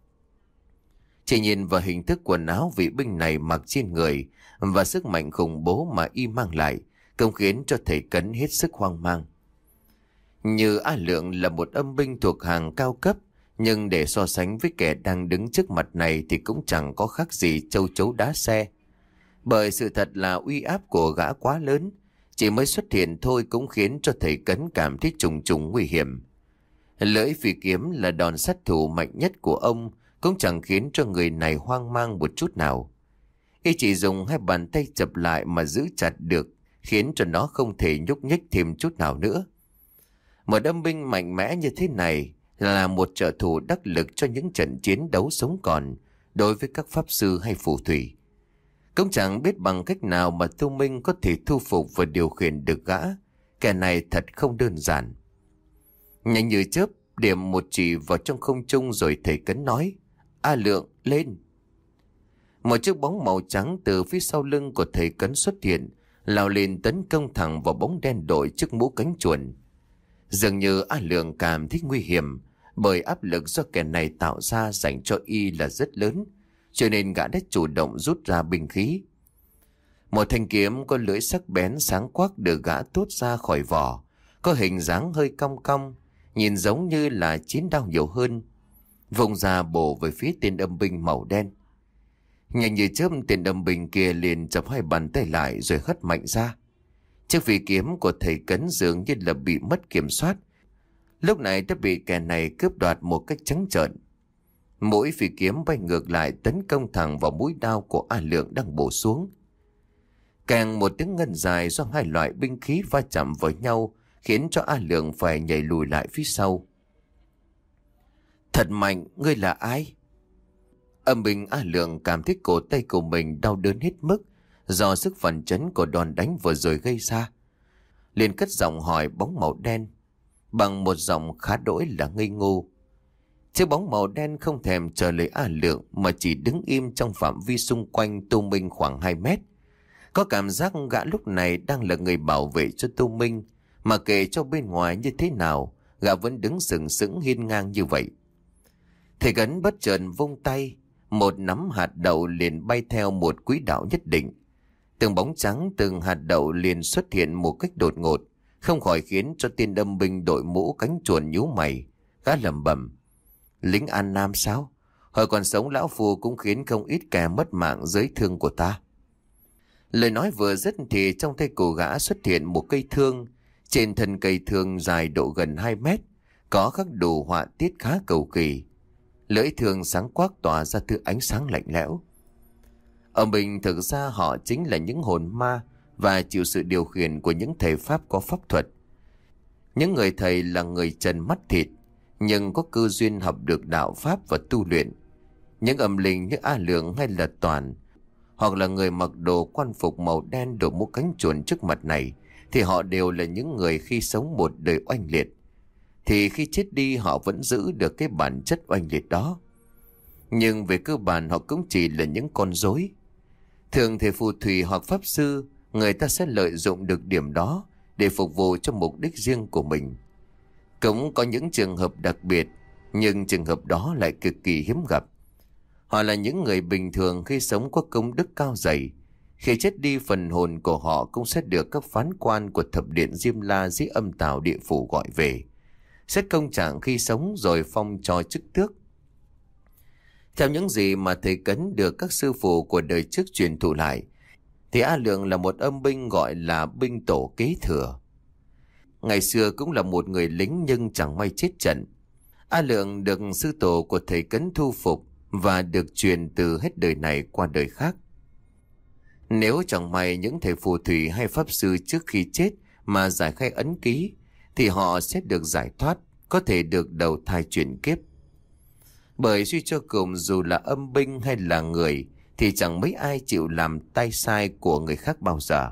S1: Chỉ nhìn vào hình thức quần áo vị binh này mặc trên người và sức mạnh khủng bố mà y mang lại, cũng khiến cho thầy Cấn hết sức hoang mang. Như A Lượng là một âm binh thuộc hàng cao cấp, nhưng để so sánh với kẻ đang đứng trước mặt này thì cũng chẳng có khác gì châu chấu đá xe. Bởi sự thật là uy áp của gã quá lớn, chỉ mới xuất hiện thôi cũng khiến cho thầy Cấn cảm thấy trùng trùng nguy hiểm. Lưỡi phi kiếm là đòn sát thủ mạnh nhất của ông, cũng chẳng khiến cho người này hoang mang một chút nào. Y chỉ dùng hai bàn tay chập lại mà giữ chặt được, khiến cho nó không thể nhúc nhích thêm chút nào nữa. Một âm binh mạnh mẽ như thế này là một trợ thủ đắc lực cho những trận chiến đấu sống còn đối với các pháp sư hay phù thủy. Cũng chẳng biết bằng cách nào mà Tô Minh có thể thu phục và điều khiển được gã. Kẻ này thật không đơn giản. Nhanh như chớp, điểm một chỉ vào trong không trung rồi thầy Cấn nói: "A Lượng, lên!" Một chiếc bóng màu trắng từ phía sau lưng của thầy Cấn xuất hiện, lao lên tấn công thẳng vào bóng đen đội chiếc mũ cánh chuồn. Dường như A Lượng cảm thấy nguy hiểm, bởi áp lực do kẻ này tạo ra dành cho y là rất lớn, cho nên gã đã chủ động rút ra binh khí. Một thanh kiếm có lưỡi sắc bén sáng quắc được gã tốt ra khỏi vỏ, có hình dáng hơi cong cong, nhìn giống như là chiến đao nhiều hơn, vùng ra bổ về phía tên âm binh màu đen. Nhanh như chớp, tên âm binh kia liền chập hai bàn tay lại rồi hất mạnh ra. Chiếc phi kiếm của thầy Cấn dường như là bị mất kiểm soát, lúc này đã bị kẻ này cướp đoạt một cách trắng trợn. Mũi phi kiếm bay ngược lại tấn công thẳng vào mũi đao của A Lượng đang bổ xuống. Càng một tiếng ngân dài do hai loại binh khí va chạm với nhau khiến cho A Lượng phải nhảy lùi lại phía sau. Thật mạnh, ngươi là ai? Âm binh A Lượng cảm thấy cổ tay của mình đau đớn hết mức do sức phản chấn của đòn đánh vừa rồi gây ra. Liền cất giọng hỏi bóng màu đen bằng một giọng khá đỗi là ngây ngô. Chiếc bóng màu đen không thèm trả lời A Lượng mà chỉ đứng im trong phạm vi xung quanh Tô Minh khoảng 2 mét. Có cảm giác gã lúc này đang là người bảo vệ cho Tô Minh, mà kệ cho bên ngoài như thế nào, gã vẫn đứng sừng sững hiên ngang như vậy. Thầy Cấn bất chợt vung tay, một nắm hạt đậu liền bay theo một quỹ đạo nhất định. Từng bóng trắng từng hạt đậu liền xuất hiện một cách đột ngột, không khỏi khiến cho tên âm binh đội mũ cánh chuồn nhíu mày. Gã lẩm bẩm: lính An Nam sao? Hồi còn sống lão phù cũng khiến không ít kẻ mất mạng dưới thương của ta. Lời nói vừa dứt thì trong tay của gã xuất hiện một cây thương. Trên thân cây thương dài độ gần 2 mét, có khắc đủ họa tiết khá cầu kỳ. Lưỡi thương sáng quắc tỏa ra thứ ánh sáng lạnh lẽo. Ở mình thực ra họ chính là những hồn ma và chịu sự điều khiển của những thầy pháp có pháp thuật. Những người thầy là người trần mắt thịt, nhưng có cơ duyên học được đạo pháp và tu luyện. Những âm linh như A Lượng hay là Toàn, hoặc là người mặc đồ quan phục màu đen đội mũ cánh chuồn trước mặt này, thì họ đều là những người khi sống một đời oanh liệt, thì khi chết đi họ vẫn giữ được cái bản chất oanh liệt đó. Nhưng về cơ bản họ cũng chỉ là những con rối. Thường thì phù thủy hoặc pháp sư, người ta sẽ lợi dụng được điểm đó để phục vụ cho mục đích riêng của mình. Cũng có những trường hợp đặc biệt, nhưng trường hợp đó lại cực kỳ hiếm gặp. Họ là những người bình thường khi sống có công đức cao dày. Khi chết đi, phần hồn của họ cũng sẽ được các phán quan của thập điện Diêm La dưới âm tào địa phủ gọi về, xét công trạng khi sống rồi phong cho chức tước. Theo những gì mà thầy Cấn được các sư phụ của đời trước truyền thụ lại, thì A Lượng là một âm binh gọi là binh tổ kế thừa. Ngày xưa cũng là một người lính nhưng chẳng may chết trận. A Lượng được sư tổ của thầy Cấn thu phục và được truyền từ hết đời này qua đời khác. Nếu chẳng may những thầy phù thủy hay pháp sư trước khi chết mà giải khai ấn ký, thì họ sẽ được giải thoát, có thể được đầu thai chuyển kiếp. Bởi suy cho cùng, dù là âm binh hay là người, thì chẳng mấy ai chịu làm tay sai của người khác bao giờ.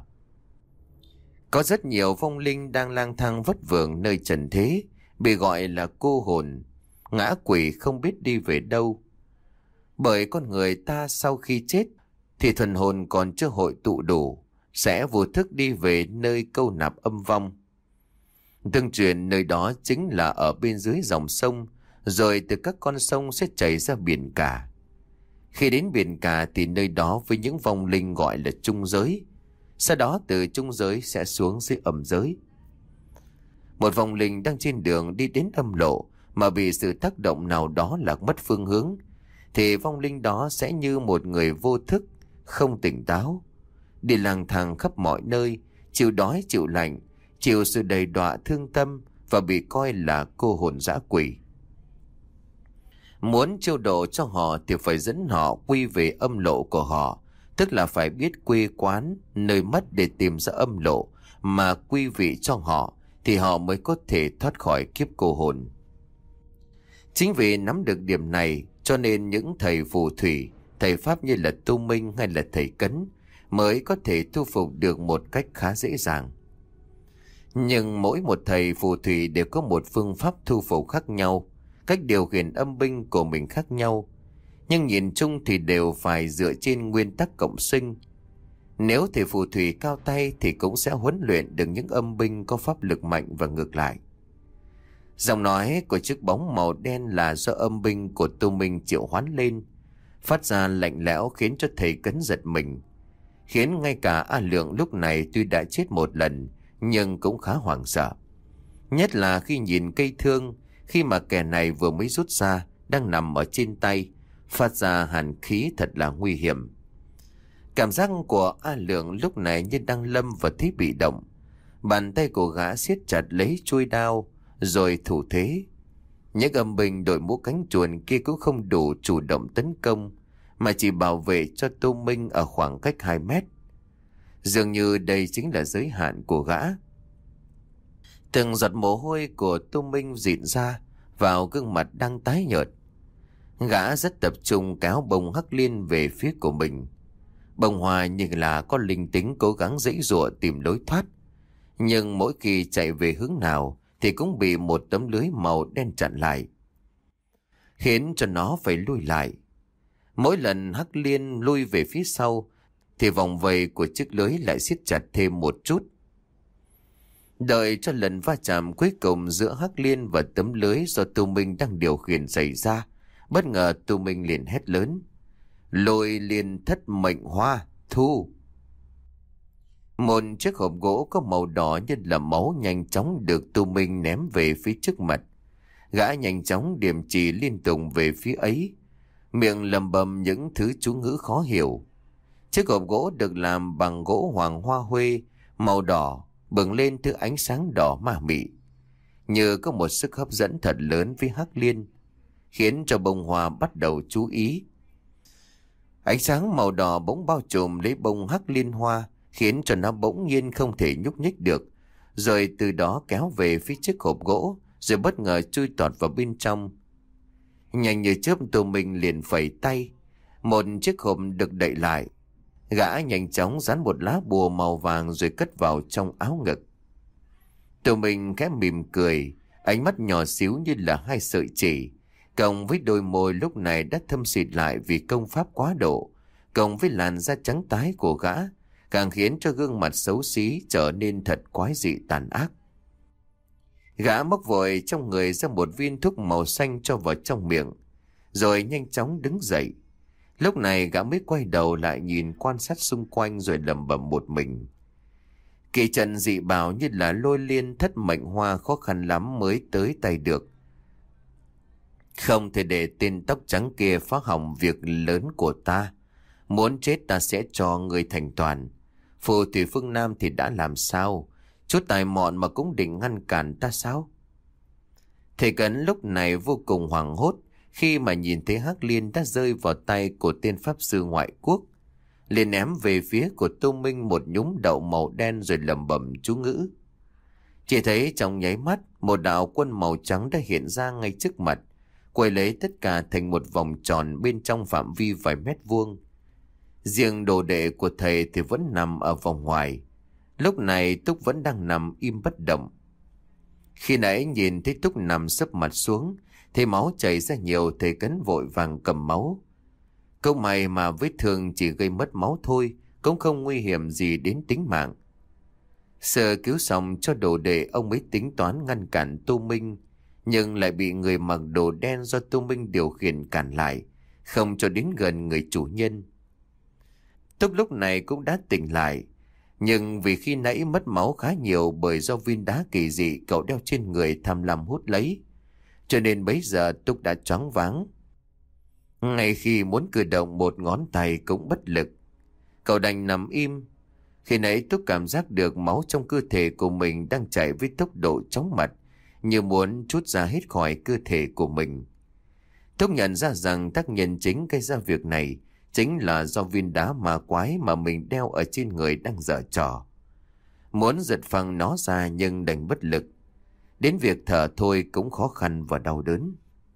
S1: Có rất nhiều vong linh đang lang thang vất vưởng nơi trần thế, bị gọi là cô hồn, ngã quỷ không biết đi về đâu. Bởi con người ta sau khi chết thì thần hồn còn chưa hội tụ đủ, sẽ vô thức đi về nơi câu nạp âm vong. Tương truyền nơi đó chính là ở bên dưới dòng sông, rồi từ các con sông sẽ chảy ra biển cả. Khi đến biển cả thì nơi đó với những vong linh gọi là trung giới. Sau đó từ trung giới sẽ xuống dưới âm giới. Một vong linh đang trên đường đi đến âm lộ mà bị sự tác động nào đó lạc mất phương hướng, thì vong linh đó sẽ như một người vô thức, không tỉnh táo, đi lang thang khắp mọi nơi, chịu đói chịu lạnh, chịu sự đầy đọa thương tâm và bị coi là cô hồn dã quỷ. Muốn chiêu độ cho họ thì phải dẫn họ quy về âm lộ của họ, tức là phải biết quê quán, nơi mất để tìm ra âm lộ mà quy vị cho họ, thì họ mới có thể thoát khỏi kiếp cô hồn. Chính vì nắm được điểm này cho nên những thầy phù thủy, thầy pháp như là Tu Minh hay là thầy Cấn mới có thể thu phục được một cách khá dễ dàng. Nhưng mỗi một thầy phù thủy đều có một phương pháp thu phục khác nhau, cách điều khiển âm binh của mình khác nhau, nhưng nhìn chung thì đều phải dựa trên nguyên tắc cộng sinh. Nếu thầy phù thủy cao tay thì cũng sẽ huấn luyện được những âm binh có pháp lực mạnh và ngược lại. Giọng nói của chiếc bóng màu đen là do âm binh của Tu Minh triệu hoán lên, phát ra lạnh lẽo khiến cho thầy Cấn giật mình, khiến ngay cả A Lượng lúc này tuy đã chết một lần nhưng cũng khá hoảng sợ. Nhất là khi nhìn cây thương, khi mà kẻ này vừa mới rút ra, đang nằm ở trên tay, phát ra hàn khí thật là nguy hiểm. Cảm giác của A Lượng lúc này như đang lâm vào thế bị động. Bàn tay của gã siết chặt lấy chuôi đao, rồi thủ thế. Những âm binh đội mũ cánh chuồn kia cũng không đủ chủ động tấn công, mà chỉ bảo vệ cho Tô Minh ở khoảng cách 2 mét. Dường như đây chính là giới hạn của gã. Từng giọt mồ hôi của Tô Minh rịn ra vào gương mặt đang tái nhợt. Gã rất tập trung kéo bông Hắc Liên về phía của mình. Bông hoa như là có linh tính cố gắng giãy giụa tìm lối thoát. Nhưng mỗi khi chạy về hướng nào thì cũng bị một tấm lưới màu đen chặn lại, khiến cho nó phải lui lại. Mỗi lần Hắc Liên lui về phía sau thì vòng vây của chiếc lưới lại siết chặt thêm một chút. Đợi cho lần va chạm cuối cùng giữa Hắc Liên và tấm lưới do Tô Minh đang điều khiển xảy ra, bất ngờ Tô Minh liền hét lớn: Lôi Liên Thất Mệnh Hoa, thu! Một chiếc hộp gỗ có màu đỏ như là máu nhanh chóng được Tô Minh ném về phía trước mặt. Gã nhanh chóng điểm chỉ liên tục về phía ấy, miệng lầm bầm những thứ chú ngữ khó hiểu. Chiếc hộp gỗ được làm bằng gỗ hoàng hoa huê màu đỏ bừng lên thứ ánh sáng đỏ ma mị, như có một sức hấp dẫn thật lớn với Hắc Liên, khiến cho bông hoa bắt đầu chú ý. Ánh sáng màu đỏ bỗng bao trùm lấy bông Hắc Liên hoa, khiến cho nó bỗng nhiên không thể nhúc nhích được, rồi từ đó kéo về phía chiếc hộp gỗ, rồi bất ngờ chui tọt vào bên trong. Nhanh như chớp, Tô Minh liền phẩy tay, một chiếc hộp được đậy lại. Gã nhanh chóng dán một lá bùa màu vàng rồi cất vào trong áo ngực. Tô Minh khẽ mỉm cười, ánh mắt nhỏ xíu như là 2 sợi chỉ, cộng với đôi môi lúc này đã thâm xịt lại vì công pháp quá độ, cộng với làn da trắng tái của gã, càng khiến cho gương mặt xấu xí trở nên thật quái dị tàn ác. Gã móc vội trong người ra một viên thuốc màu xanh cho vào trong miệng, rồi nhanh chóng đứng dậy. Lúc này gã mới quay đầu lại nhìn quan sát xung quanh rồi lẩm bẩm một mình: kỳ trận dị bảo như là Lôi Liên Thất Mệnh Hoa khó khăn lắm mới tới tay được. Không thể để tên tóc trắng kia phá hỏng việc lớn của ta. Muốn chết ta sẽ cho người thành toàn. Phù thủy phương Nam thì đã làm sao? Chút tài mọn mà cũng định ngăn cản ta sao? Thầy Cấn lúc này vô cùng hoảng hốt khi mà nhìn thấy Hắc Liên đã rơi vào tay của tên pháp sư ngoại quốc, liền ném về phía của Tô Minh một nhúm đậu màu đen rồi lẩm bẩm chú ngữ. Chỉ thấy trong nháy mắt, một đạo quân màu trắng đã hiện ra ngay trước mặt, quay lấy tất cả thành một vòng tròn bên trong phạm vi vài mét vuông. Riêng đồ đệ của thầy thì vẫn nằm ở vòng ngoài. Lúc này Túc vẫn đang nằm im bất động. Khi nãy nhìn thấy Túc nằm sấp mặt xuống, thấy máu chảy ra nhiều, thầy Cấn vội vàng cầm máu. Câu may mà vết thương chỉ gây mất máu thôi, cũng không nguy hiểm gì đến tính mạng. Sơ cứu xong cho đồ đệ, ông mới tính toán ngăn cản Tô Minh, nhưng lại bị người mặc đồ đen do Tô Minh điều khiển cản lại, không cho đến gần người chủ nhân. Túc lúc này cũng đã tỉnh lại, nhưng vì khi nãy mất máu khá nhiều bởi do viên đá kỳ dị cậu đeo trên người tham lam hút lấy, cho nên bấy giờ Túc đã choáng váng. Ngay khi muốn cử động một ngón tay cũng bất lực, cậu đành nằm im. Khi nãy Túc cảm giác được máu trong cơ thể của mình đang chảy với tốc độ chóng mặt, như muốn trút ra hết khỏi cơ thể của mình. Túc nhận ra rằng tác nhân chính gây ra việc này chính là do viên đá ma quái mà mình đeo ở trên người đang giở trò. Muốn giật phăng nó ra nhưng đành bất lực. Đến việc thở thôi cũng khó khăn và đau đớn.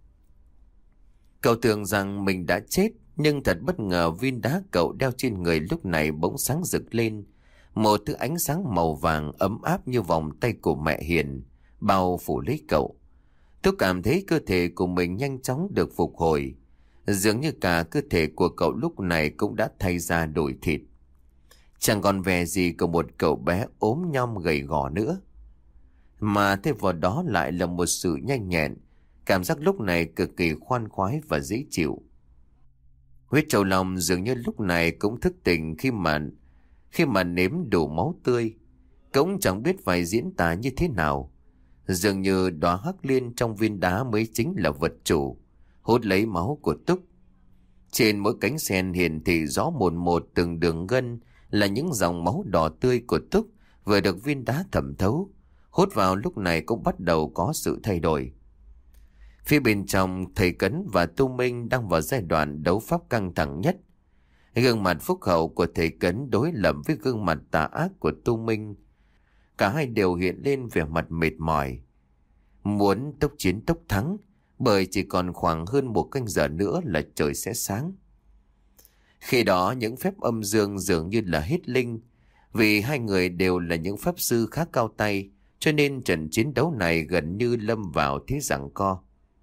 S1: Cậu tưởng rằng mình đã chết, nhưng thật bất ngờ viên đá cậu đeo trên người lúc này bỗng sáng rực lên. Một thứ ánh sáng màu vàng ấm áp như vòng tay của mẹ hiền bao phủ lấy cậu. Tôi cảm thấy cơ thể của mình nhanh chóng được phục hồi. Dường như cả cơ thể của cậu lúc này cũng đã thay ra đổi thịt. Chẳng còn vẻ gì của một cậu bé ốm nhom gầy gò nữa, mà thay vào đó lại là một sự nhanh nhẹn. Cảm giác lúc này cực kỳ khoan khoái và dễ chịu. Huyết Trâu Long dường như lúc này cũng thức tỉnh khi mà nếm đủ máu tươi. Cũng chẳng biết phải diễn tả như thế nào. Dường như đóa Hắc Liên trong viên đá mới chính là vật chủ, hút lấy máu của Túc. Trên mỗi cánh sen hiển thị rõ một từng đường gân là những dòng máu đỏ tươi của Túc, vừa được viên đá thẩm thấu, hút vào lúc này cũng bắt đầu có sự thay đổi. Phía bên trong, thầy Cấn và Tu Minh đang vào giai đoạn đấu pháp căng thẳng nhất. Gương mặt phúc hậu của thầy Cấn đối lập với gương mặt tà ác của Tu Minh. Cả hai đều hiện lên vẻ mặt mệt mỏi, muốn tốc chiến tốc thắng, bởi chỉ còn khoảng hơn 1 canh giờ nữa là trời sẽ sáng. Khi đó những phép âm dương dường như là hết linh, vì hai người đều là những pháp sư khá cao tay, cho nên trận chiến đấu này gần như lâm vào thế giằng co.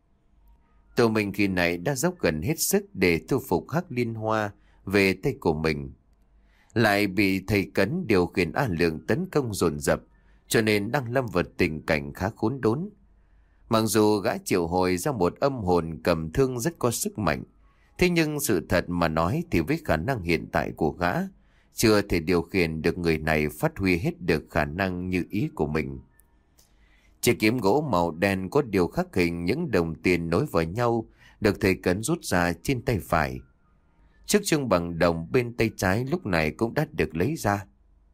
S1: Tô Minh khi này đã dốc gần hết sức để thu phục Hắc Liên Hoa về tay của mình, lại bị thầy Cấn điều khiển A Lượng tấn công dồn dập, cho nên đang lâm vào tình cảnh khá khốn đốn. Mặc dù gã triệu hồi ra một âm hồn cầm thương rất có sức mạnh, thế nhưng sự thật mà nói thì với khả năng hiện tại của gã, chưa thể điều khiển được người này phát huy hết được khả năng như ý của mình. Chiếc kiếm gỗ màu đen có điều khắc hình những đồng tiền nối vào nhau, được thầy Cấn rút ra trên tay phải. Chiếc chuông bằng đồng bên tay trái lúc này cũng đã được lấy ra.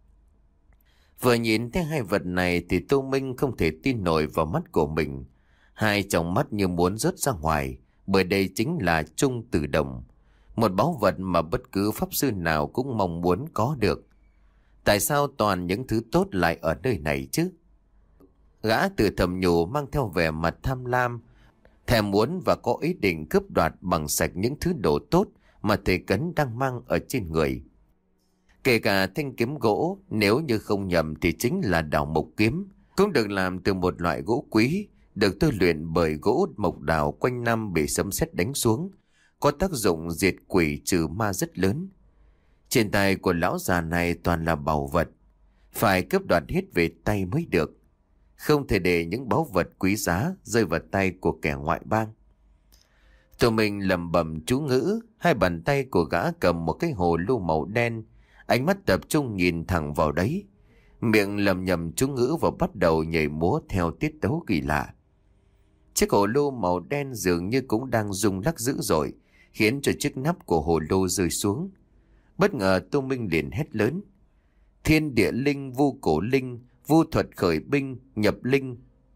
S1: Vừa nhìn thấy hai vật này thì Tô Minh không thể tin nổi vào mắt của mình. Hai tròng mắt như muốn rớt ra ngoài, bởi đây chính là trung tử đồng, một báu vật mà bất cứ pháp sư nào cũng mong muốn có được. Tại sao toàn những thứ tốt lại ở nơi này chứ? Gã từ thầm nhủ mang theo vẻ mặt tham lam, thèm muốn và có ý định cướp đoạt bằng sạch những thứ đồ tốt mà thầy Cấn đang mang ở trên người. Kể cả thanh kiếm gỗ, nếu như không nhầm thì chính là đào mộc kiếm, cũng được làm từ một loại gỗ quý, được tôi luyện bởi gỗ mộc đào quanh năm bị sấm sét đánh xuống, có tác dụng diệt quỷ trừ ma rất lớn. Trên tay của lão già này toàn là báu vật, phải cướp đoạt hết về tay mới được. Không thể để những báu vật quý giá rơi vào tay của kẻ ngoại bang. Tụi mình lẩm bẩm chú ngữ, hai bàn tay của gã cầm một cái hồ lô màu đen, ánh mắt tập trung nhìn thẳng vào đấy, miệng lầm nhầm chú ngữ và bắt đầu nhảy múa theo tiết tấu kỳ lạ. Chiếc hồ lô màu đen dường như cũng đang rung lắc dữ dội, khiến cho chiếc nắp của hồ lô rơi xuống. Bất ngờ Tô Minh liền hét lớn: Thiên địa linh, vu cổ linh, vu thuật khởi binh, nhập linh.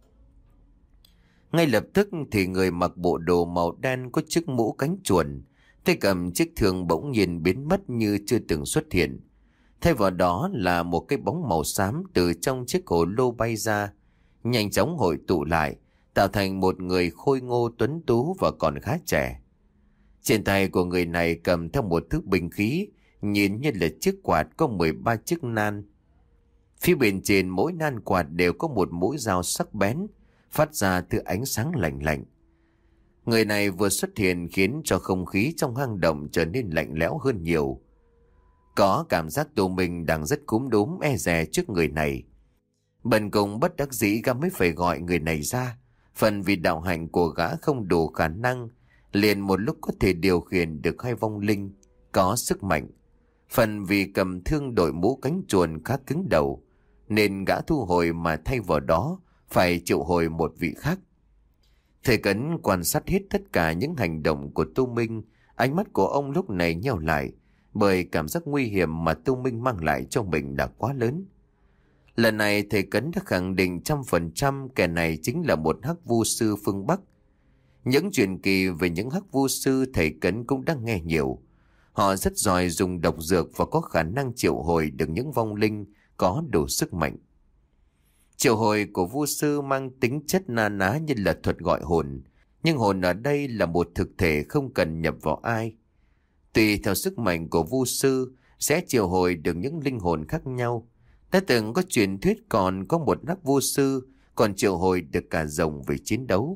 S1: Ngay lập tức thì người mặc bộ đồ màu đen có chiếc mũ cánh chuồn, tay cầm chiếc thương bỗng nhiên biến mất như chưa từng xuất hiện. Thay vào đó là một cái bóng màu xám từ trong chiếc hồ lô bay ra, nhanh chóng hội tụ lại, tạo thành một người khôi ngô tuấn tú và còn khá trẻ. Trên tay của người này cầm theo một thứ binh khí, nhìn như là chiếc quạt có 13 chiếc nan. Phía bên trên mỗi nan quạt đều có một mũi dao sắc bén, phát ra từ ánh sáng lạnh lạnh. Người này vừa xuất hiện khiến cho không khí trong hang động trở nên lạnh lẽo hơn nhiều. Có cảm giác Tô Minh đang rất cúm đúm e dè trước người này. Bần cùng bất đắc dĩ gã mới phải gọi người này ra. Phần vì đạo hạnh của gã không đủ khả năng, liền một lúc có thể điều khiển được hai vong linh có sức mạnh. Phần vì cầm thương đội mũ cánh chuồn khá cứng đầu, nên gã thu hồi mà thay vào đó phải triệu hồi một vị khác. Thầy Cấn quan sát hết tất cả những hành động của Tô Minh, ánh mắt của ông lúc này nheo lại, bởi cảm giác nguy hiểm mà Tô Minh mang lại cho mình đã quá lớn. Lần này thầy Cấn đã khẳng định 100% kẻ này chính là một hắc vu sư phương Bắc. Những truyền kỳ về những hắc vu sư thầy Cấn cũng đang nghe nhiều. Họ rất giỏi dùng độc dược và có khả năng triệu hồi được những vong linh có đủ sức mạnh. Triệu hồi của vu sư mang tính chất na ná như là thuật gọi hồn, nhưng hồn ở đây là một thực thể không cần nhập vào ai. Tùy theo sức mạnh của vu sư sẽ triệu hồi được những linh hồn khác nhau. Đã từng có truyền thuyết còn có một hắc vu sư còn triệu hồi được cả rồng về chiến đấu.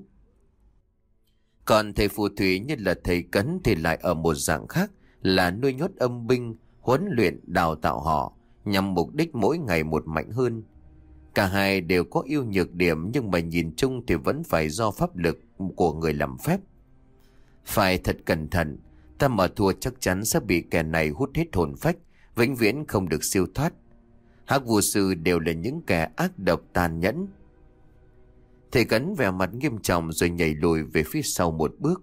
S1: Còn thầy phù thủy như là thầy Cấn thì lại ở một dạng khác, là nuôi nhốt âm binh, huấn luyện đào tạo họ nhằm mục đích mỗi ngày một mạnh hơn. Cả hai đều có ưu nhược điểm, nhưng mà nhìn chung thì vẫn phải do pháp lực của người làm phép. Phải thật cẩn thận, ta mà thua chắc chắn sẽ bị kẻ này hút hết hồn phách, vĩnh viễn không được siêu thoát. Hắc vu sư đều là những kẻ ác độc tàn nhẫn. Thầy Cấn vẻ mặt nghiêm trọng rồi nhảy lùi về phía sau một bước.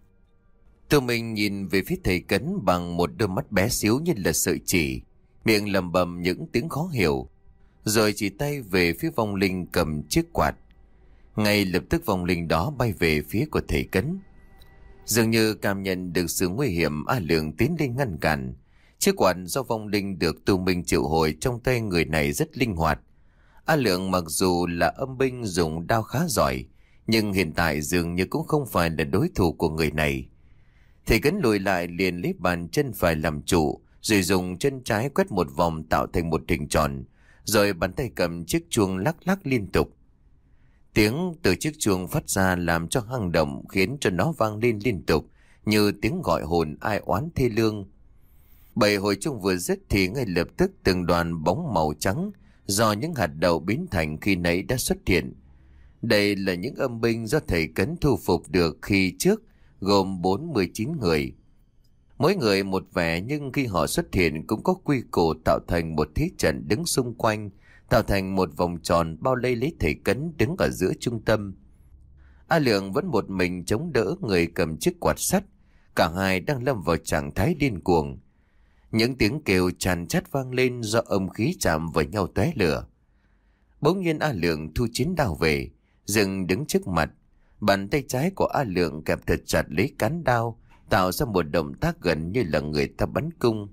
S1: Tô Minh nhìn về phía thầy Cấn bằng một đôi mắt bé xíu như là sợi chỉ, miệng lẩm bẩm những tiếng khó hiểu. rồi chỉ tay về phía vong linh cầm chiếc quạt. Ngay lập tức vong linh đó bay về phía của thầy Cấn. Dường như cảm nhận được sự nguy hiểm, A Lượng tiến lên ngăn cản. Chiếc quạt do vong linh được tu minh triệu hồi trong tay người này rất linh hoạt. A Lượng mặc dù là âm binh dùng đao khá giỏi, nhưng hiện tại dường như cũng không phải là đối thủ của người này. Thầy Cấn lùi lại liền lấy bàn chân phải làm trụ, rồi dùng chân trái quét một vòng tạo thành một hình tròn, rồi bàn tay cầm chiếc chuông lắc lắc liên tục. Tiếng từ chiếc chuông phát ra làm cho hang động, khiến cho nó vang lên liên tục như tiếng gọi hồn ai oán thê lương. 7 hồi chuông vừa dứt thì ngay lập tức từng đoàn bóng màu trắng do những hạt đậu biến thành khi nãy đã xuất hiện. Đây là những âm binh do thầy Cấn thu phục được khi trước, gồm 49 người. Mỗi người một vẻ, nhưng khi họ xuất hiện cũng có quy củ tạo thành một thế trận đứng xung quanh, tạo thành một vòng tròn bao lấy thầy Cấn đứng ở giữa trung tâm. A Lượng vẫn một mình chống đỡ người cầm chiếc quạt sắt. Cả hai đang lâm vào trạng thái điên cuồng. Những tiếng kêu tràn trát vang lên do âm khí chạm vào nhau tóe lửa. Bỗng nhiên A Lượng thu chiến đao về, dừng đứng trước mặt. Bàn tay trái của A Lượng kẹp thật chặt lấy cán đao, tạo ra một động tác gần như là người ta bắn cung.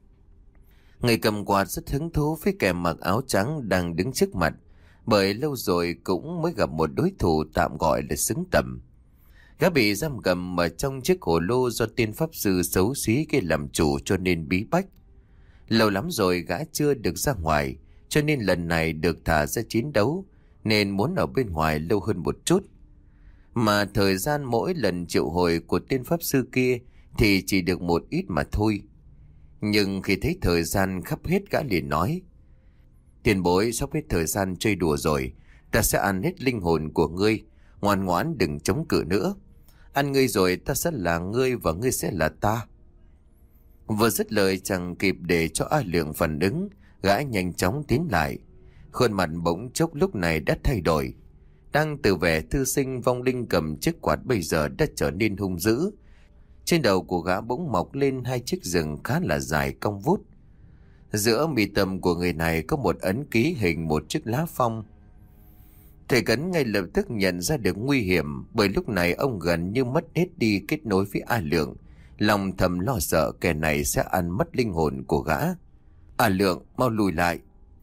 S1: Người cầm quạt rất hứng thú với kẻ mặc áo trắng đang đứng trước mặt, bởi lâu rồi cũng mới gặp một đối thủ tạm gọi là xứng tầm. Gã bị giam cầm ở trong chiếc hồ lô do tiên pháp sư xấu xí kia làm chủ, cho nên bí bách. Lâu lắm rồi gã chưa được ra ngoài, cho nên lần này được thả ra chiến đấu, nên muốn ở bên ngoài lâu hơn một chút. Mà thời gian mỗi lần triệu hồi của tiên pháp sư kia thì chỉ được một ít mà thôi. Nhưng khi thấy thời gian khắp hết, gã liền nói: "Tiền bối, sắp hết thời gian chơi đùa rồi, ta sẽ ăn hết linh hồn của ngươi, ngoan ngoãn đừng chống cự nữa. Ăn ngươi rồi ta sẽ là ngươi và ngươi sẽ là ta." Vừa dứt lời chẳng kịp để cho A Lượng phản ứng, gã nhanh chóng tiến lại. Khuôn mặt bỗng chốc lúc này đã thay đổi. Đang từ vẻ thư sinh, vong linh cầm chiếc quạt bây giờ đã trở nên hung dữ. Trên đầu của gã bỗng mọc lên 2 chiếc rừng khá là dài cong vút. Giữa mi tâm của người này có một ấn ký hình một chiếc lá phong. Thầy Cấn ngay lập tức nhận ra được nguy hiểm, bởi lúc này ông gần như mất hết đi kết nối với A Lượng. Lòng thầm lo sợ kẻ này sẽ ăn mất linh hồn của gã. "A Lượng, mau lùi lại."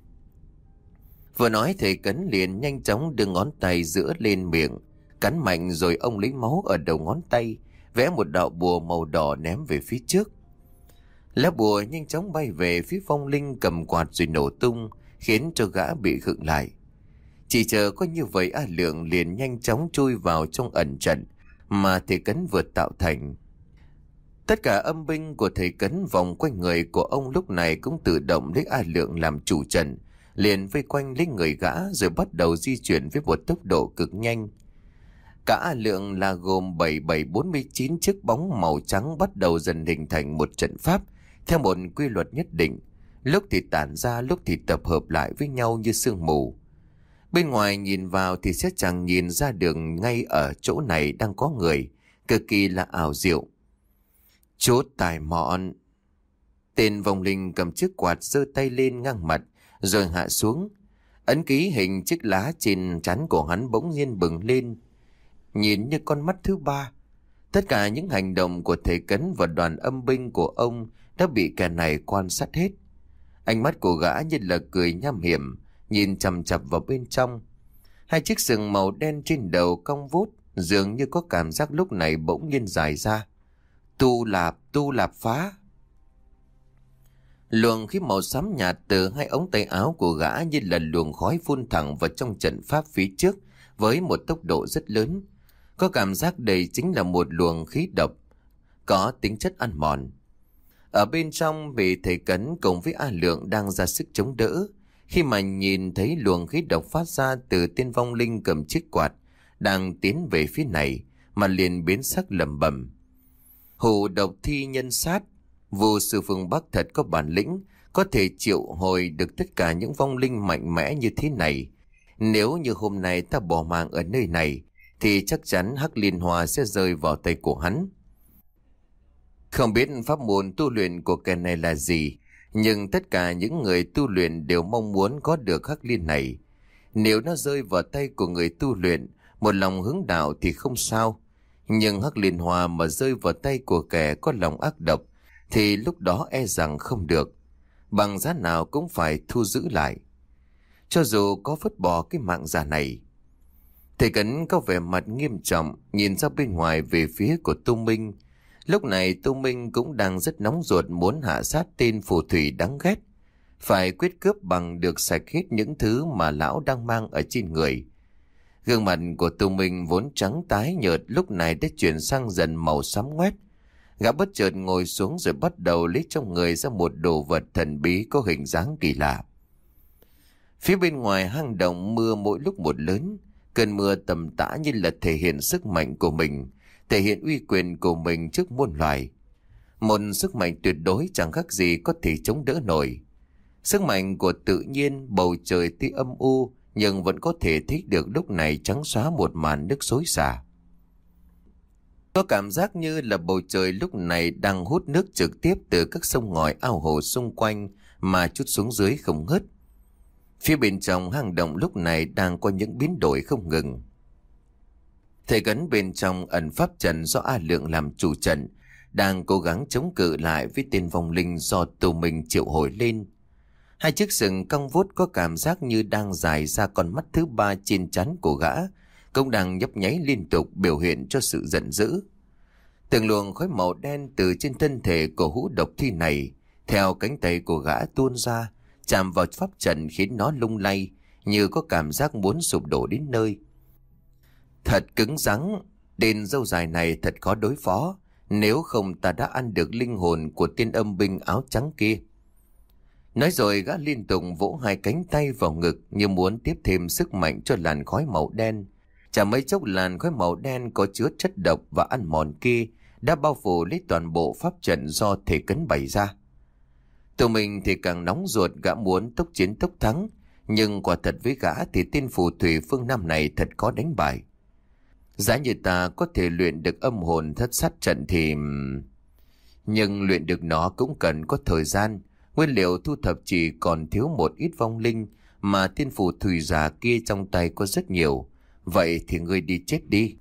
S1: Vừa nói thầy Cấn liền nhanh chóng đưa ngón tay giữa lên miệng, cắn mạnh, rồi ông lấy máu ở đầu ngón tay, vẽ một đạo bùa màu đỏ ném về phía trước. Lá bùa nhanh chóng bay về phía vong linh cầm quạt rồi nổ tung, khiến cho gã bị khựng lại. Chỉ chờ có như vậy, A Lượng liền nhanh chóng chui vào trong ẩn trận mà thầy Cấn vừa tạo thành. Tất cả âm binh của thầy Cấn vòng quanh người của ông lúc này cũng tự động lấy A Lượng làm chủ trận, liền vây quanh lấy người gã rồi bắt đầu di chuyển với một tốc độ cực nhanh. Cả A Lượng là gồm 7749 chiếc bóng màu trắng bắt đầu dần hình thành một trận pháp theo một quy luật nhất định, lúc thì tản ra, lúc thì tập hợp lại với nhau như sương mù. Bên ngoài nhìn vào thì sẽ chẳng nhìn ra đường ngay ở chỗ này đang có người, cực kỳ là ảo diệu. "Chốt tài mọn." Tên vong linh cầm chiếc quạt giơ tay lên ngang mặt rồi hạ xuống. Ấn ký hình chiếc lá trên trán của hắn bỗng nhiên bừng lên, nhìn như con mắt thứ ba. Tất cả những hành động của thầy Cấn và đoàn âm binh của ông đã bị kẻ này quan sát hết. Ánh mắt của gã như là cười nham hiểm, nhìn chằm chằm vào bên trong. 2 chiếc sừng màu đen trên đầu cong vút, dường như có cảm giác lúc này bỗng nhiên dài ra. Tu lạp phá. Luồng khí màu xám nhạt từ 2 ống tay áo của gã như là luồng khói phun thẳng vào trong trận pháp phía trước với một tốc độ rất lớn. Có cảm giác đây chính là một luồng khí độc, có tính chất ăn mòn. Ở bên trong bị thầy Cấn cùng với A Lượng đang ra sức chống đỡ. Khi mà nhìn thấy luồng khí độc phát ra từ tên vong linh cầm chiếc quạt đang tiến về phía này, mà liền biến sắc lẩm bẩm: "Hù độc thi nhân sát, vô sư phương Bắc thật có bản lĩnh, có thể triệu hồi được tất cả những vong linh mạnh mẽ như thế này. Nếu như hôm nay ta bỏ mạng ở nơi này thì chắc chắn Hắc Liên Hoa sẽ rơi vào tay của hắn." Không biết pháp môn tu luyện của kẻ này là gì, Nhưng tất cả những người tu luyện đều mong muốn có được hắc liên này. Nếu nó rơi vào tay của người tu luyện, một lòng hướng đạo thì không sao. Nhưng hắc liên hoa mà rơi vào tay của kẻ có lòng ác độc thì lúc đó e rằng không được. Bằng giá nào cũng phải thu giữ lại. Cho dù có vứt bỏ cái mạng già này. Thầy Cấn có vẻ mặt nghiêm trọng nhìn ra bên ngoài về phía của Tu Minh. Lúc này Tu Minh cũng đang rất nóng ruột muốn hạ sát tên phù thủy đáng ghét. Phải quyết cướp bằng được sạch hết những thứ mà lão đang mang ở trên người. Gương mặt của Tu Minh vốn trắng tái nhợt lúc này đã chuyển sang dần màu xám ngoét. Gã bất chợt ngồi xuống rồi bắt đầu lấy trong người ra một đồ vật thần bí có hình dáng kỳ lạ. Phía bên ngoài hang động mưa mỗi lúc một lớn. Cơn mưa tầm tã như là thể hiện sức mạnh của mình, thể hiện uy quyền của mình trước muôn loài. Một sức mạnh tuyệt đối chẳng khác gì có thể chống đỡ nổi. Sức mạnh của tự nhiên, bầu trời tuy âm u nhưng vẫn có thể thấy được lúc này trắng xóa một màn nước xối xả. Có cảm giác như là bầu trời lúc này đang hút nước trực tiếp từ các sông ngòi ao hồ xung quanh mà chút xuống dưới không ngớt. Phía bên trong hang động lúc này đang có những biến đổi không ngừng. Thầy Cấn bên trong ẩn pháp trận do A Lượng làm chủ trận, đang cố gắng chống cự lại với tên vong linh do Tu Minh triệu hồi lên. Hai chiếc sừng cong vuốt có cảm giác như đang dài ra con mắt thứ ba trên trán của gã, cũng đang nhấp nháy liên tục biểu hiện cho sự giận dữ. Từng luồng khói màu đen từ trên thân thể của hũ độc thi này, theo cánh tay của gã tuôn ra, chạm vào pháp trận khiến nó lung lay, như có cảm giác muốn sụp đổ đến nơi. Thật cứng rắn, tên dâu dài này thật khó đối phó, nếu không ta đã ăn được linh hồn của tên âm binh áo trắng kia. Nói rồi gã liên tục vỗ hai cánh tay vào ngực như muốn tiếp thêm sức mạnh cho làn khói màu đen. Chả mấy chốc làn khói màu đen có chứa chất độc và ăn mòn kia đã bao phủ lấy toàn bộ pháp trận do Thầy Cấn bày ra. Tụi mình thì càng nóng ruột, gã muốn tốc chiến tốc thắng, nhưng quả thật với gã thì tên phù thủy phương Nam này thật khó đánh bại. Giá như ta có thể luyện được âm hồn thất sát trận thì... Nhưng luyện được nó cũng cần có thời gian, nguyên liệu thu thập chỉ còn thiếu một ít vong linh, mà tên phù thủy già kia trong tay có rất nhiều. Vậy thì ngươi đi chết đi.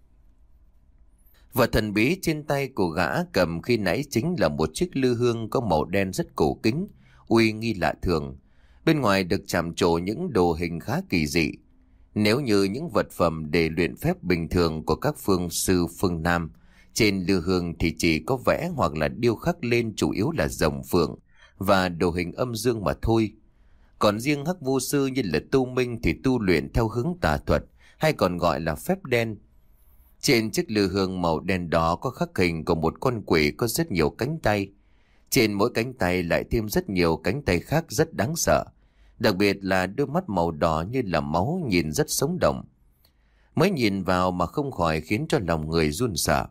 S1: Vật thần bí trên tay của gã cầm khi nãy chính là một chiếc lư hương có màu đen rất cổ kính, uy nghi lạ thường. Bên ngoài được chạm trổ những đồ hình khá kỳ dị. Nếu như những vật phẩm để luyện phép bình thường của các phương sư phương Nam, trên lư hương thì chỉ có vẽ hoặc là điêu khắc lên chủ yếu là rồng phượng và đồ hình âm dương mà thôi. Còn riêng hắc vô sư như là Tu Minh thì tu luyện theo hướng tà thuật, hay còn gọi là phép đen. Trên chiếc lư hương màu đen đó có khắc hình của một con quỷ có rất nhiều cánh tay. Trên mỗi cánh tay lại thêm rất nhiều cánh tay khác rất đáng sợ. Đặc biệt là đôi mắt màu đỏ như là máu nhìn rất sống động. Mới nhìn vào mà không khỏi khiến cho lòng người run sợ.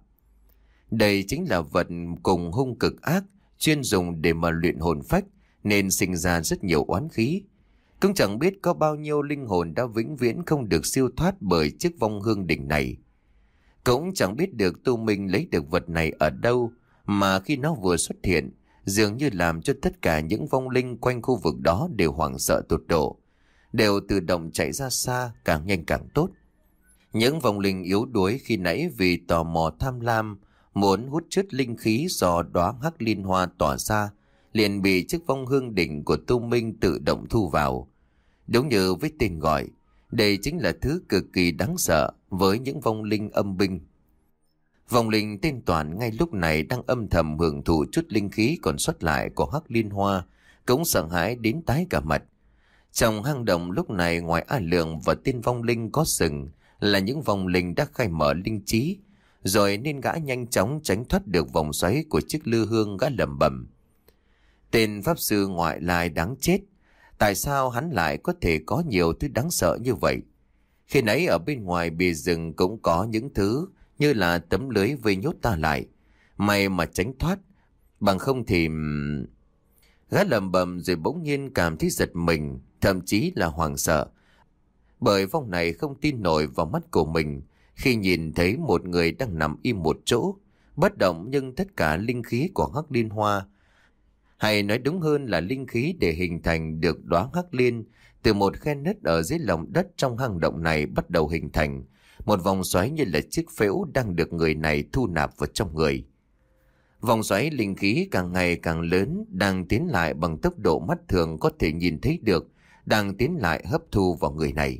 S1: Đây chính là vật cùng hung cực ác, chuyên dùng để mà luyện hồn phách, nên sinh ra rất nhiều oán khí. Cũng chẳng biết có bao nhiêu linh hồn đã vĩnh viễn không được siêu thoát bởi chiếc vong hương đỉnh này. Cũng chẳng biết được Tu Minh lấy được vật này ở đâu, mà khi nó vừa xuất hiện, dường như làm cho tất cả những vong linh quanh khu vực đó đều hoảng sợ tột độ, đều tự động chạy ra xa, càng nhanh càng tốt. Những vong linh yếu đuối khi nãy vì tò mò tham lam, muốn hút chứt linh khí do đóa hắc liên hoa tỏa ra, liền bị chiếc vong hương đỉnh của Tu Minh tự động thu vào. Đúng như với tên gọi, đây chính là thứ cực kỳ đáng sợ với những vong linh âm binh. Vong linh tên Toàn ngay lúc này đang âm thầm hưởng thụ chút linh khí còn sót lại của hắc liên hoa, cũng sợ hãi đến tái cả mặt. Trong hang động lúc này ngoài A Lượng và tên vong linh có sừng là những vong linh đã khai mở linh trí, rồi nên gã nhanh chóng tránh thoát được vòng xoáy của chiếc lư hương. Gã lẩm bẩm: tên pháp sư ngoại lai đáng chết, tại sao hắn lại có thể có nhiều thứ đáng sợ như vậy? Khi nãy ở bên ngoài bìa rừng cũng có những thứ như là tấm lưới vây nhốt ta lại, may mà tránh thoát, bằng không thì... Gã lẩm bẩm rồi bỗng nhiên cảm thấy giật mình, thậm chí là hoảng sợ, bởi vong này không tin nổi vào mắt của mình khi nhìn thấy một người đang nằm im một chỗ, bất động, nhưng tất cả linh khí của hắc liên hoa Hay nói đúng hơn là linh khí để hình thành được đóa hắc liên từ một khe nứt ở dưới lòng đất trong hang động này bắt đầu hình thành một vòng xoáy như là chiếc phễu đang được người này thu nạp vào trong người. Vòng xoáy linh khí càng ngày càng lớn, đang tiến lại bằng tốc độ mắt thường có thể nhìn thấy được, đang tiến lại hấp thu vào người này.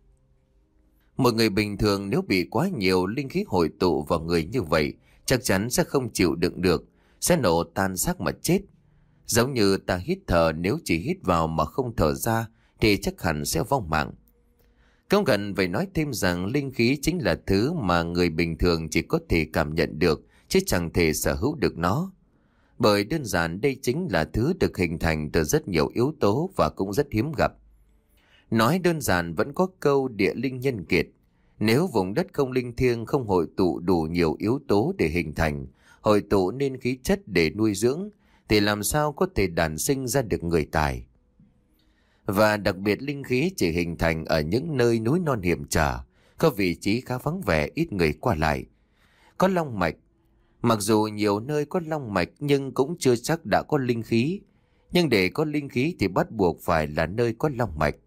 S1: Một người bình thường nếu bị quá nhiều linh khí hội tụ vào người như vậy, chắc chắn sẽ không chịu đựng được, sẽ nổ tan xác mà chết. Giống như ta hít thở, nếu chỉ hít vào mà không thở ra thì chắc hẳn sẽ vong mạng. Không cần phải nói thêm rằng linh khí chính là thứ mà người bình thường chỉ có thể cảm nhận được, chứ chẳng thể sở hữu được nó. Bởi đơn giản đây chính là thứ được hình thành từ rất nhiều yếu tố và cũng rất hiếm gặp. Nói đơn giản vẫn có câu địa linh nhân kiệt. Nếu vùng đất không linh thiêng, không hội tụ đủ nhiều yếu tố để hình thành, hội tụ nên khí chất để nuôi dưỡng, thì làm sao có thể đản sinh ra được người tài. Và đặc biệt linh khí chỉ hình thành ở những nơi núi non hiểm trở, có vị trí khá vắng vẻ, ít người qua lại. Có long mạch. Mặc dù nhiều nơi có long mạch nhưng cũng chưa chắc đã có linh khí. Nhưng để có linh khí thì bắt buộc phải là nơi có long mạch.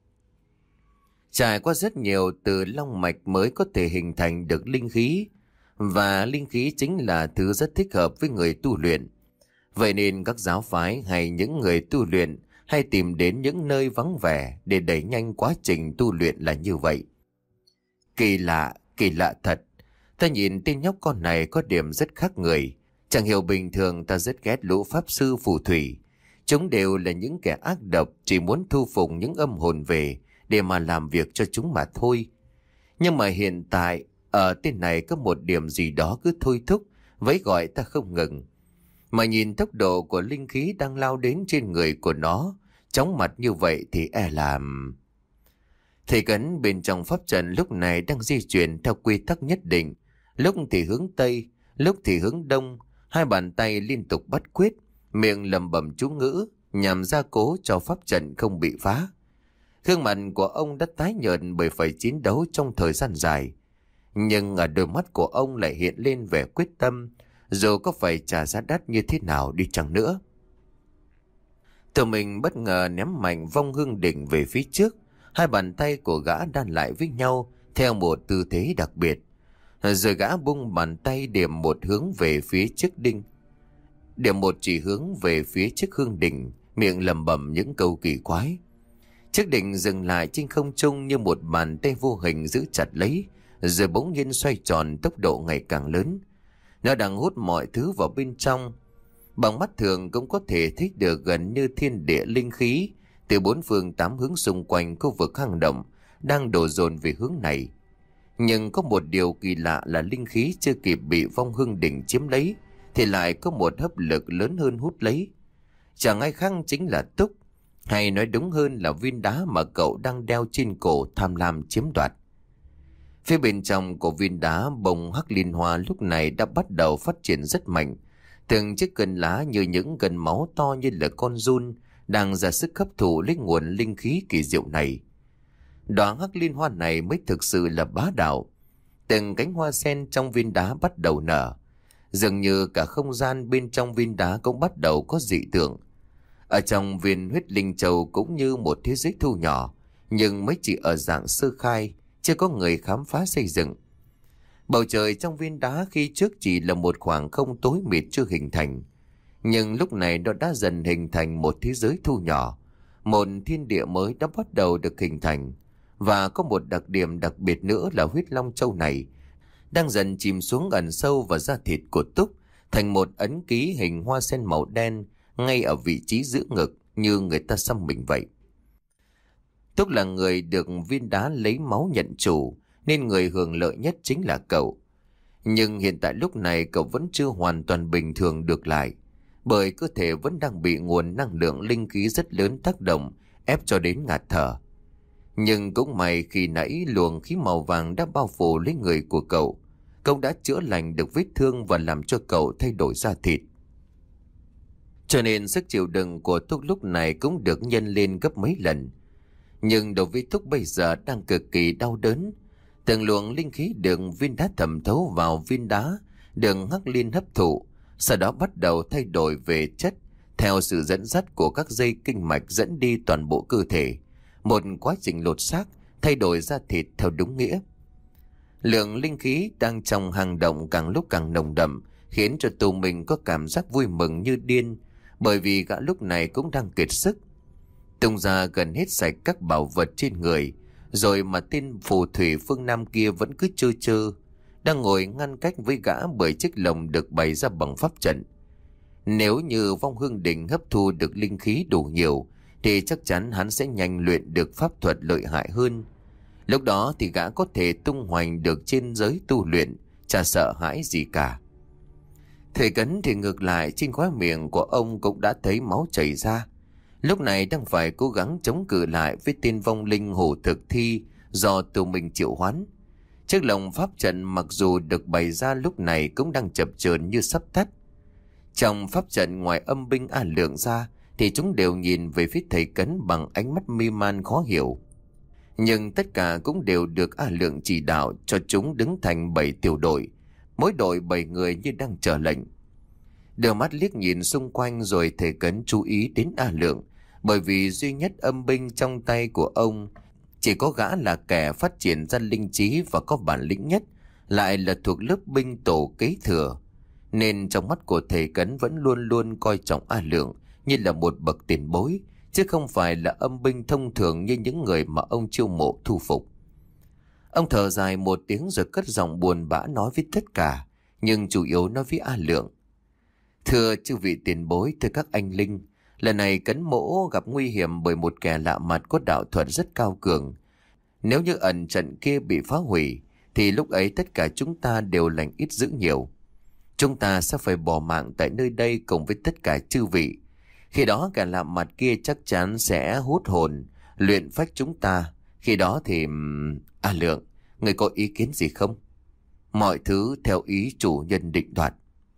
S1: Trải qua rất nhiều từ long mạch mới có thể hình thành được linh khí. Và linh khí chính là thứ rất thích hợp với người tu luyện. Vậy nên các giáo phái hay những người tu luyện hay tìm đến những nơi vắng vẻ để đẩy nhanh quá trình tu luyện là như vậy. Kỳ lạ thật. Ta nhìn tên nhóc con này có điểm rất khác người. Chẳng hiểu bình thường ta rất ghét lũ pháp sư phù thủy. Chúng đều là những kẻ ác độc, chỉ muốn thu phục những âm hồn về để mà làm việc cho chúng mà thôi. Nhưng mà hiện tại, ở tên này có một điểm gì đó cứ thôi thúc, vẫy gọi ta không ngừng. Mà nhìn tốc độ của linh khí đang lao đến trên người của nó, chóng mặt như vậy thì e làm... Thầy Cấn bên trong pháp trận lúc này đang di chuyển theo quy tắc nhất định. Lúc thì hướng Tây, lúc thì hướng Đông, hai bàn tay liên tục bắt quyết, miệng lẩm bẩm chú ngữ, nhằm gia cố cho pháp trận không bị phá. Gương mặt của ông đã tái nhợt bởi phải chiến đấu trong thời gian dài. Nhưng ở đôi mắt của ông lại hiện lên vẻ quyết tâm, dù có phải trả giá đắt như thế nào đi chăng nữa. Tự mình bất ngờ ném mạnh vong hương đỉnh về phía trước. Hai bàn tay của gã đan lại với nhau theo một tư thế đặc biệt. Rồi gã bung bàn tay điểm một hướng về phía trước đinh. Điểm một chỉ hướng về phía trước hương đỉnh, miệng lẩm bẩm những câu kỳ quái. Chiếc đỉnh dừng lại trên không trung như một bàn tay vô hình giữ chặt lấy, rồi bỗng nhiên xoay tròn tốc độ ngày càng lớn. Nó đang hút mọi thứ vào bên trong. Bằng mắt thường cũng có thể thấy được gần như thiên địa linh khí từ bốn phương tám hướng xung quanh khu vực hang động đang đổ dồn về hướng này. Nhưng có một điều kỳ lạ là linh khí chưa kịp bị vong hương đỉnh chiếm lấy thì lại có một hấp lực lớn hơn hút lấy. Chẳng ai khác chính là Túc, hay nói đúng hơn là viên đá mà cậu đang đeo trên cổ tham lam chiếm đoạt. Phía bên trong của viên đá, bông hắc liên hoa lúc này đã bắt đầu phát triển rất mạnh. Từng chiếc cân lá như những cân máu to như là con giun đang ra sức hấp thụ lấy nguồn linh khí kỳ diệu này. Đóa hắc liên hoa này mới thực sự là bá đạo. Từng cánh hoa sen trong viên đá bắt đầu nở. Dường như cả không gian bên trong viên đá cũng bắt đầu có dị tượng. Ở trong viên huyết linh châu cũng như một thế giới thu nhỏ, nhưng mới chỉ ở dạng sơ khai, chưa có người khám phá xây dựng. Bầu trời trong viên đá khi trước chỉ là một khoảng không tối mịt chưa hình thành. Nhưng lúc này nó đã dần hình thành một thế giới thu nhỏ. Một thiên địa mới đã bắt đầu được hình thành. Và có một đặc điểm đặc biệt nữa là huyết long châu này đang dần chìm xuống ẩn sâu vào da thịt của Túc, thành một ấn ký hình hoa sen màu đen ngay ở vị trí giữa ngực như người ta xăm mình vậy. Túc là người được viên đá lấy máu nhận chủ, nên người hưởng lợi nhất chính là cậu. Nhưng hiện tại lúc này cậu vẫn chưa hoàn toàn bình thường được lại, bởi cơ thể vẫn đang bị nguồn năng lượng linh khí rất lớn tác động, ép cho đến ngạt thở. Nhưng cũng may khi nãy luồng khí màu vàng đã bao phủ lấy người của cậu. Cậu đã chữa lành được vết thương và làm cho cậu thay đổi da thịt. Cho nên sức chịu đựng của Túc lúc này cũng được nhân lên gấp mấy lần. Nhưng đầu với Túc bây giờ đang cực kỳ đau đớn. Từng luồng linh khí được viên đá thẩm thấu vào viên đá, được hắc liên hấp thụ, sau đó bắt đầu thay đổi về chất, theo sự dẫn dắt của các dây kinh mạch dẫn đi toàn bộ cơ thể, một quá trình lột xác, thay đổi da thịt theo đúng nghĩa. Lượng linh khí đang trong hang động càng lúc càng nồng đậm, khiến cho Tô Minh có cảm giác vui mừng như điên, bởi vì gã lúc này cũng đang kiệt sức. Tung ra gần hết sạch các bảo vật trên người, rồi mà tên phù thủy phương Nam kia vẫn cứ trơ trơ, đang ngồi ngăn cách với gã bởi chiếc lồng được bày ra bằng pháp trận. Nếu như Vong Hương Đình hấp thu được linh khí đủ nhiều, thì chắc chắn hắn sẽ nhanh luyện được pháp thuật lợi hại hơn. Lúc đó thì gã có thể tung hoành được trên giới tu luyện, chả sợ hãi gì cả. Thầy Cấn thì ngược lại, trên khóe miệng của ông cũng đã thấy máu chảy ra. Lúc này đang phải cố gắng chống cự lại với tên vong linh hổ thực thi do Tô Minh triệu hoán. Chiếc lồng pháp trận mặc dù được bày ra lúc này cũng đang chập chờn như sắp tắt. Trong pháp trận ngoài âm binh A Lượng ra thì chúng đều nhìn về phía thầy Cấn bằng ánh mắt mê man khó hiểu. Nhưng tất cả cũng đều được A Lượng chỉ đạo cho chúng đứng thành 7 tiểu đội, mỗi đội 7 người như đang chờ lệnh. Đưa mắt liếc nhìn xung quanh rồi thầy Cấn chú ý đến A Lượng, bởi vì duy nhất âm binh trong tay của ông chỉ có gã là kẻ phát triển ra linh trí và có bản lĩnh nhất, lại là thuộc lớp binh tổ kế thừa, nên trong mắt của thầy Cấn vẫn luôn luôn coi trọng A Lượng như là một bậc tiền bối, chứ không phải là âm binh thông thường như những người mà ông chiêu mộ thu phục. Ông thở dài một tiếng rồi cất giọng buồn bã nói với tất cả, nhưng chủ yếu nói với A Lượng. Thưa chư vị tiền bối, thưa các anh linh, lần này Cấn mỗ gặp nguy hiểm bởi một kẻ lạ mặt có đạo thuật rất cao cường. Nếu như ẩn trận kia bị phá hủy, thì lúc ấy tất cả chúng ta đều lành ít dữ nhiều. Chúng ta sẽ phải bỏ mạng tại nơi đây cùng với tất cả chư vị. Khi đó kẻ lạ mặt kia chắc chắn sẽ hút hồn, luyện phách chúng ta. Khi đó thì... A Lượng, người có ý kiến gì không? Mọi thứ theo ý chủ nhân định đoạt.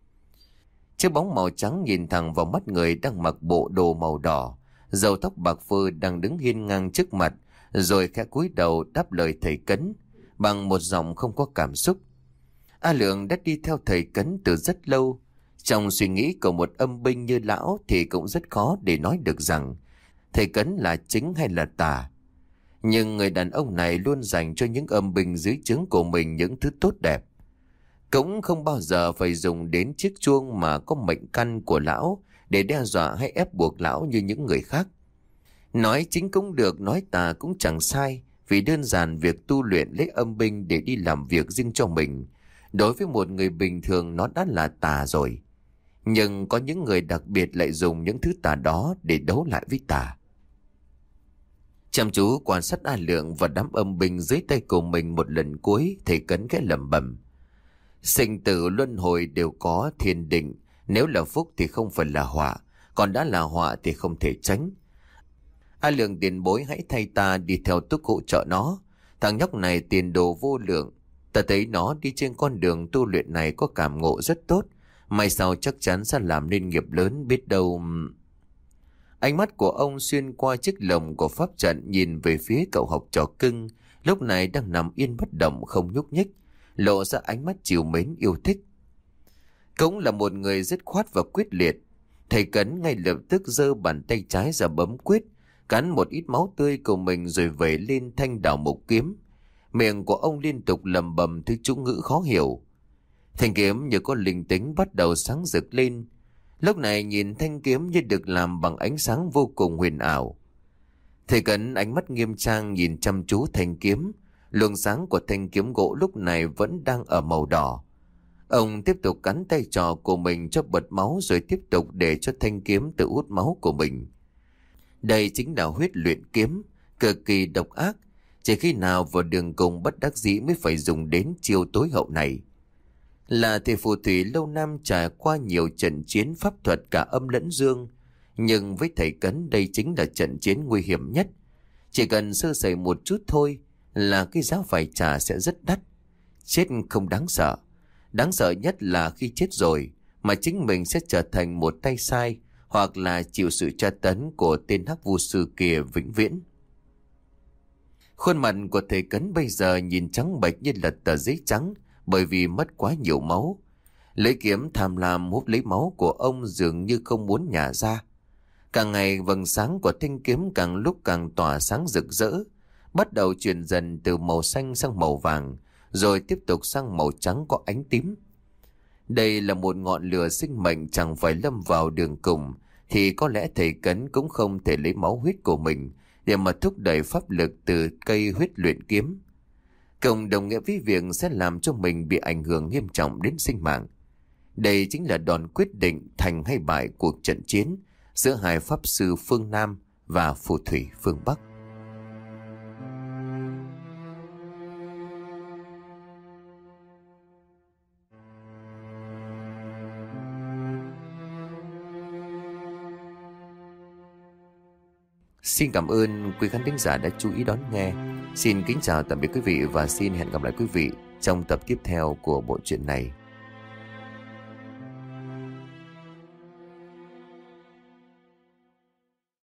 S1: Chiếc bóng màu trắng nhìn thẳng vào mắt người đang mặc bộ đồ màu đỏ, râu tóc bạc phơ đang đứng hiên ngang trước mặt, rồi khẽ cúi đầu đáp lời thầy Cấn bằng một giọng không có cảm xúc. A Lượng đã đi theo thầy Cấn từ rất lâu. Trong suy nghĩ của một âm binh như lão thì cũng rất khó để nói được rằng thầy Cấn là chính hay là tà. Nhưng người đàn ông này luôn dành cho những âm binh dưới trướng của mình những thứ tốt đẹp. Cũng không bao giờ phải dùng đến chiếc chuông mà có mệnh căn của lão để đe dọa hay ép buộc lão như những người khác. Nói chính cũng được, nói tà cũng chẳng sai, vì đơn giản việc tu luyện lấy âm binh để đi làm việc riêng cho mình, đối với một người bình thường nó đã là tà rồi. Nhưng có những người đặc biệt lại dùng những thứ tà đó để đấu lại với tà. Chăm chú quan sát A Lượng và đám âm binh dưới tay của mình một lần cuối, thầy Cấn khẽ lẩm bẩm. Sinh tử luân hồi đều có thiên định, nếu là phúc thì không phải là họa, còn đã là họa thì không thể tránh. A Lượng tiền bối hãy thay ta đi theo Túc hỗ trợ nó. Thằng nhóc này tiền đồ vô lượng, ta thấy nó đi trên con đường tu luyện này có cảm ngộ rất tốt, mai sau chắc chắn sẽ làm nên nghiệp lớn, biết đâu... Ánh mắt của ông xuyên qua chiếc lồng của pháp trận nhìn về phía cậu học trò cưng, lúc này đang nằm yên bất động không nhúc nhích, lộ ra ánh mắt trìu mến yêu thích. Cũng là một người dứt khoát và quyết liệt. Thầy Cấn ngay lập tức giơ bàn tay trái ra bấm quyết, cắn một ít máu tươi của mình rồi vẩy lên thanh đào mộc kiếm. Miệng của ông liên tục lẩm bẩm thứ chú ngữ khó hiểu. Thanh kiếm như có linh tính bắt đầu sáng rực lên. Lúc này nhìn thanh kiếm như được làm bằng ánh sáng vô cùng huyền ảo. Thầy Cấn ánh mắt nghiêm trang nhìn chăm chú thanh kiếm. Luồng sáng của thanh kiếm gỗ lúc này vẫn đang ở màu đỏ. Ông tiếp tục cắn tay trò của mình cho bật máu rồi tiếp tục để cho thanh kiếm tự hút máu của mình. Đây chính là huyết luyện kiếm, cực kỳ độc ác. Chỉ khi nào vào đường cùng bất đắc dĩ mới phải dùng đến chiêu tối hậu này. Là thầy phù thủy lâu năm trải qua nhiều trận chiến pháp thuật cả âm lẫn dương. Nhưng với thầy Cấn đây chính là trận chiến nguy hiểm nhất. Chỉ cần sơ sẩy một chút thôi là cái giá phải trả sẽ rất đắt. Chết không đáng sợ. Đáng sợ nhất là khi chết rồi mà chính mình sẽ trở thành một tay sai, hoặc là chịu sự tra tấn của tên hắc vu sư kia vĩnh viễn. Khuôn mặt của thầy Cấn bây giờ nhìn trắng bệch như là tờ giấy trắng, bởi vì mất quá nhiều máu. Lưỡi kiếm tham lam hút lấy máu của ông dường như không muốn nhả ra. Càng ngày vầng sáng của thanh kiếm càng lúc càng tỏa sáng rực rỡ, bắt đầu chuyển dần từ màu xanh sang màu vàng, rồi tiếp tục sang màu trắng có ánh tím. Đây là một ngọn lửa sinh mệnh, chẳng phải lâm vào đường cùng thì có lẽ thầy Cấn cũng không thể lấy máu huyết của mình để mà thúc đẩy pháp lực từ cây huyết luyện kiếm. Cộng đồng nghĩa với việc sẽ làm cho mình bị ảnh hưởng nghiêm trọng đến sinh mạng. Đây chính là đòn quyết định thành hay bại cuộc trận chiến giữa hai pháp sư phương Nam và phù thủy phương Bắc. Xin cảm ơn quý khán thính giả đã chú ý đón nghe. Xin kính chào tạm biệt quý vị và xin hẹn gặp lại quý vị trong tập tiếp theo của bộ truyện này.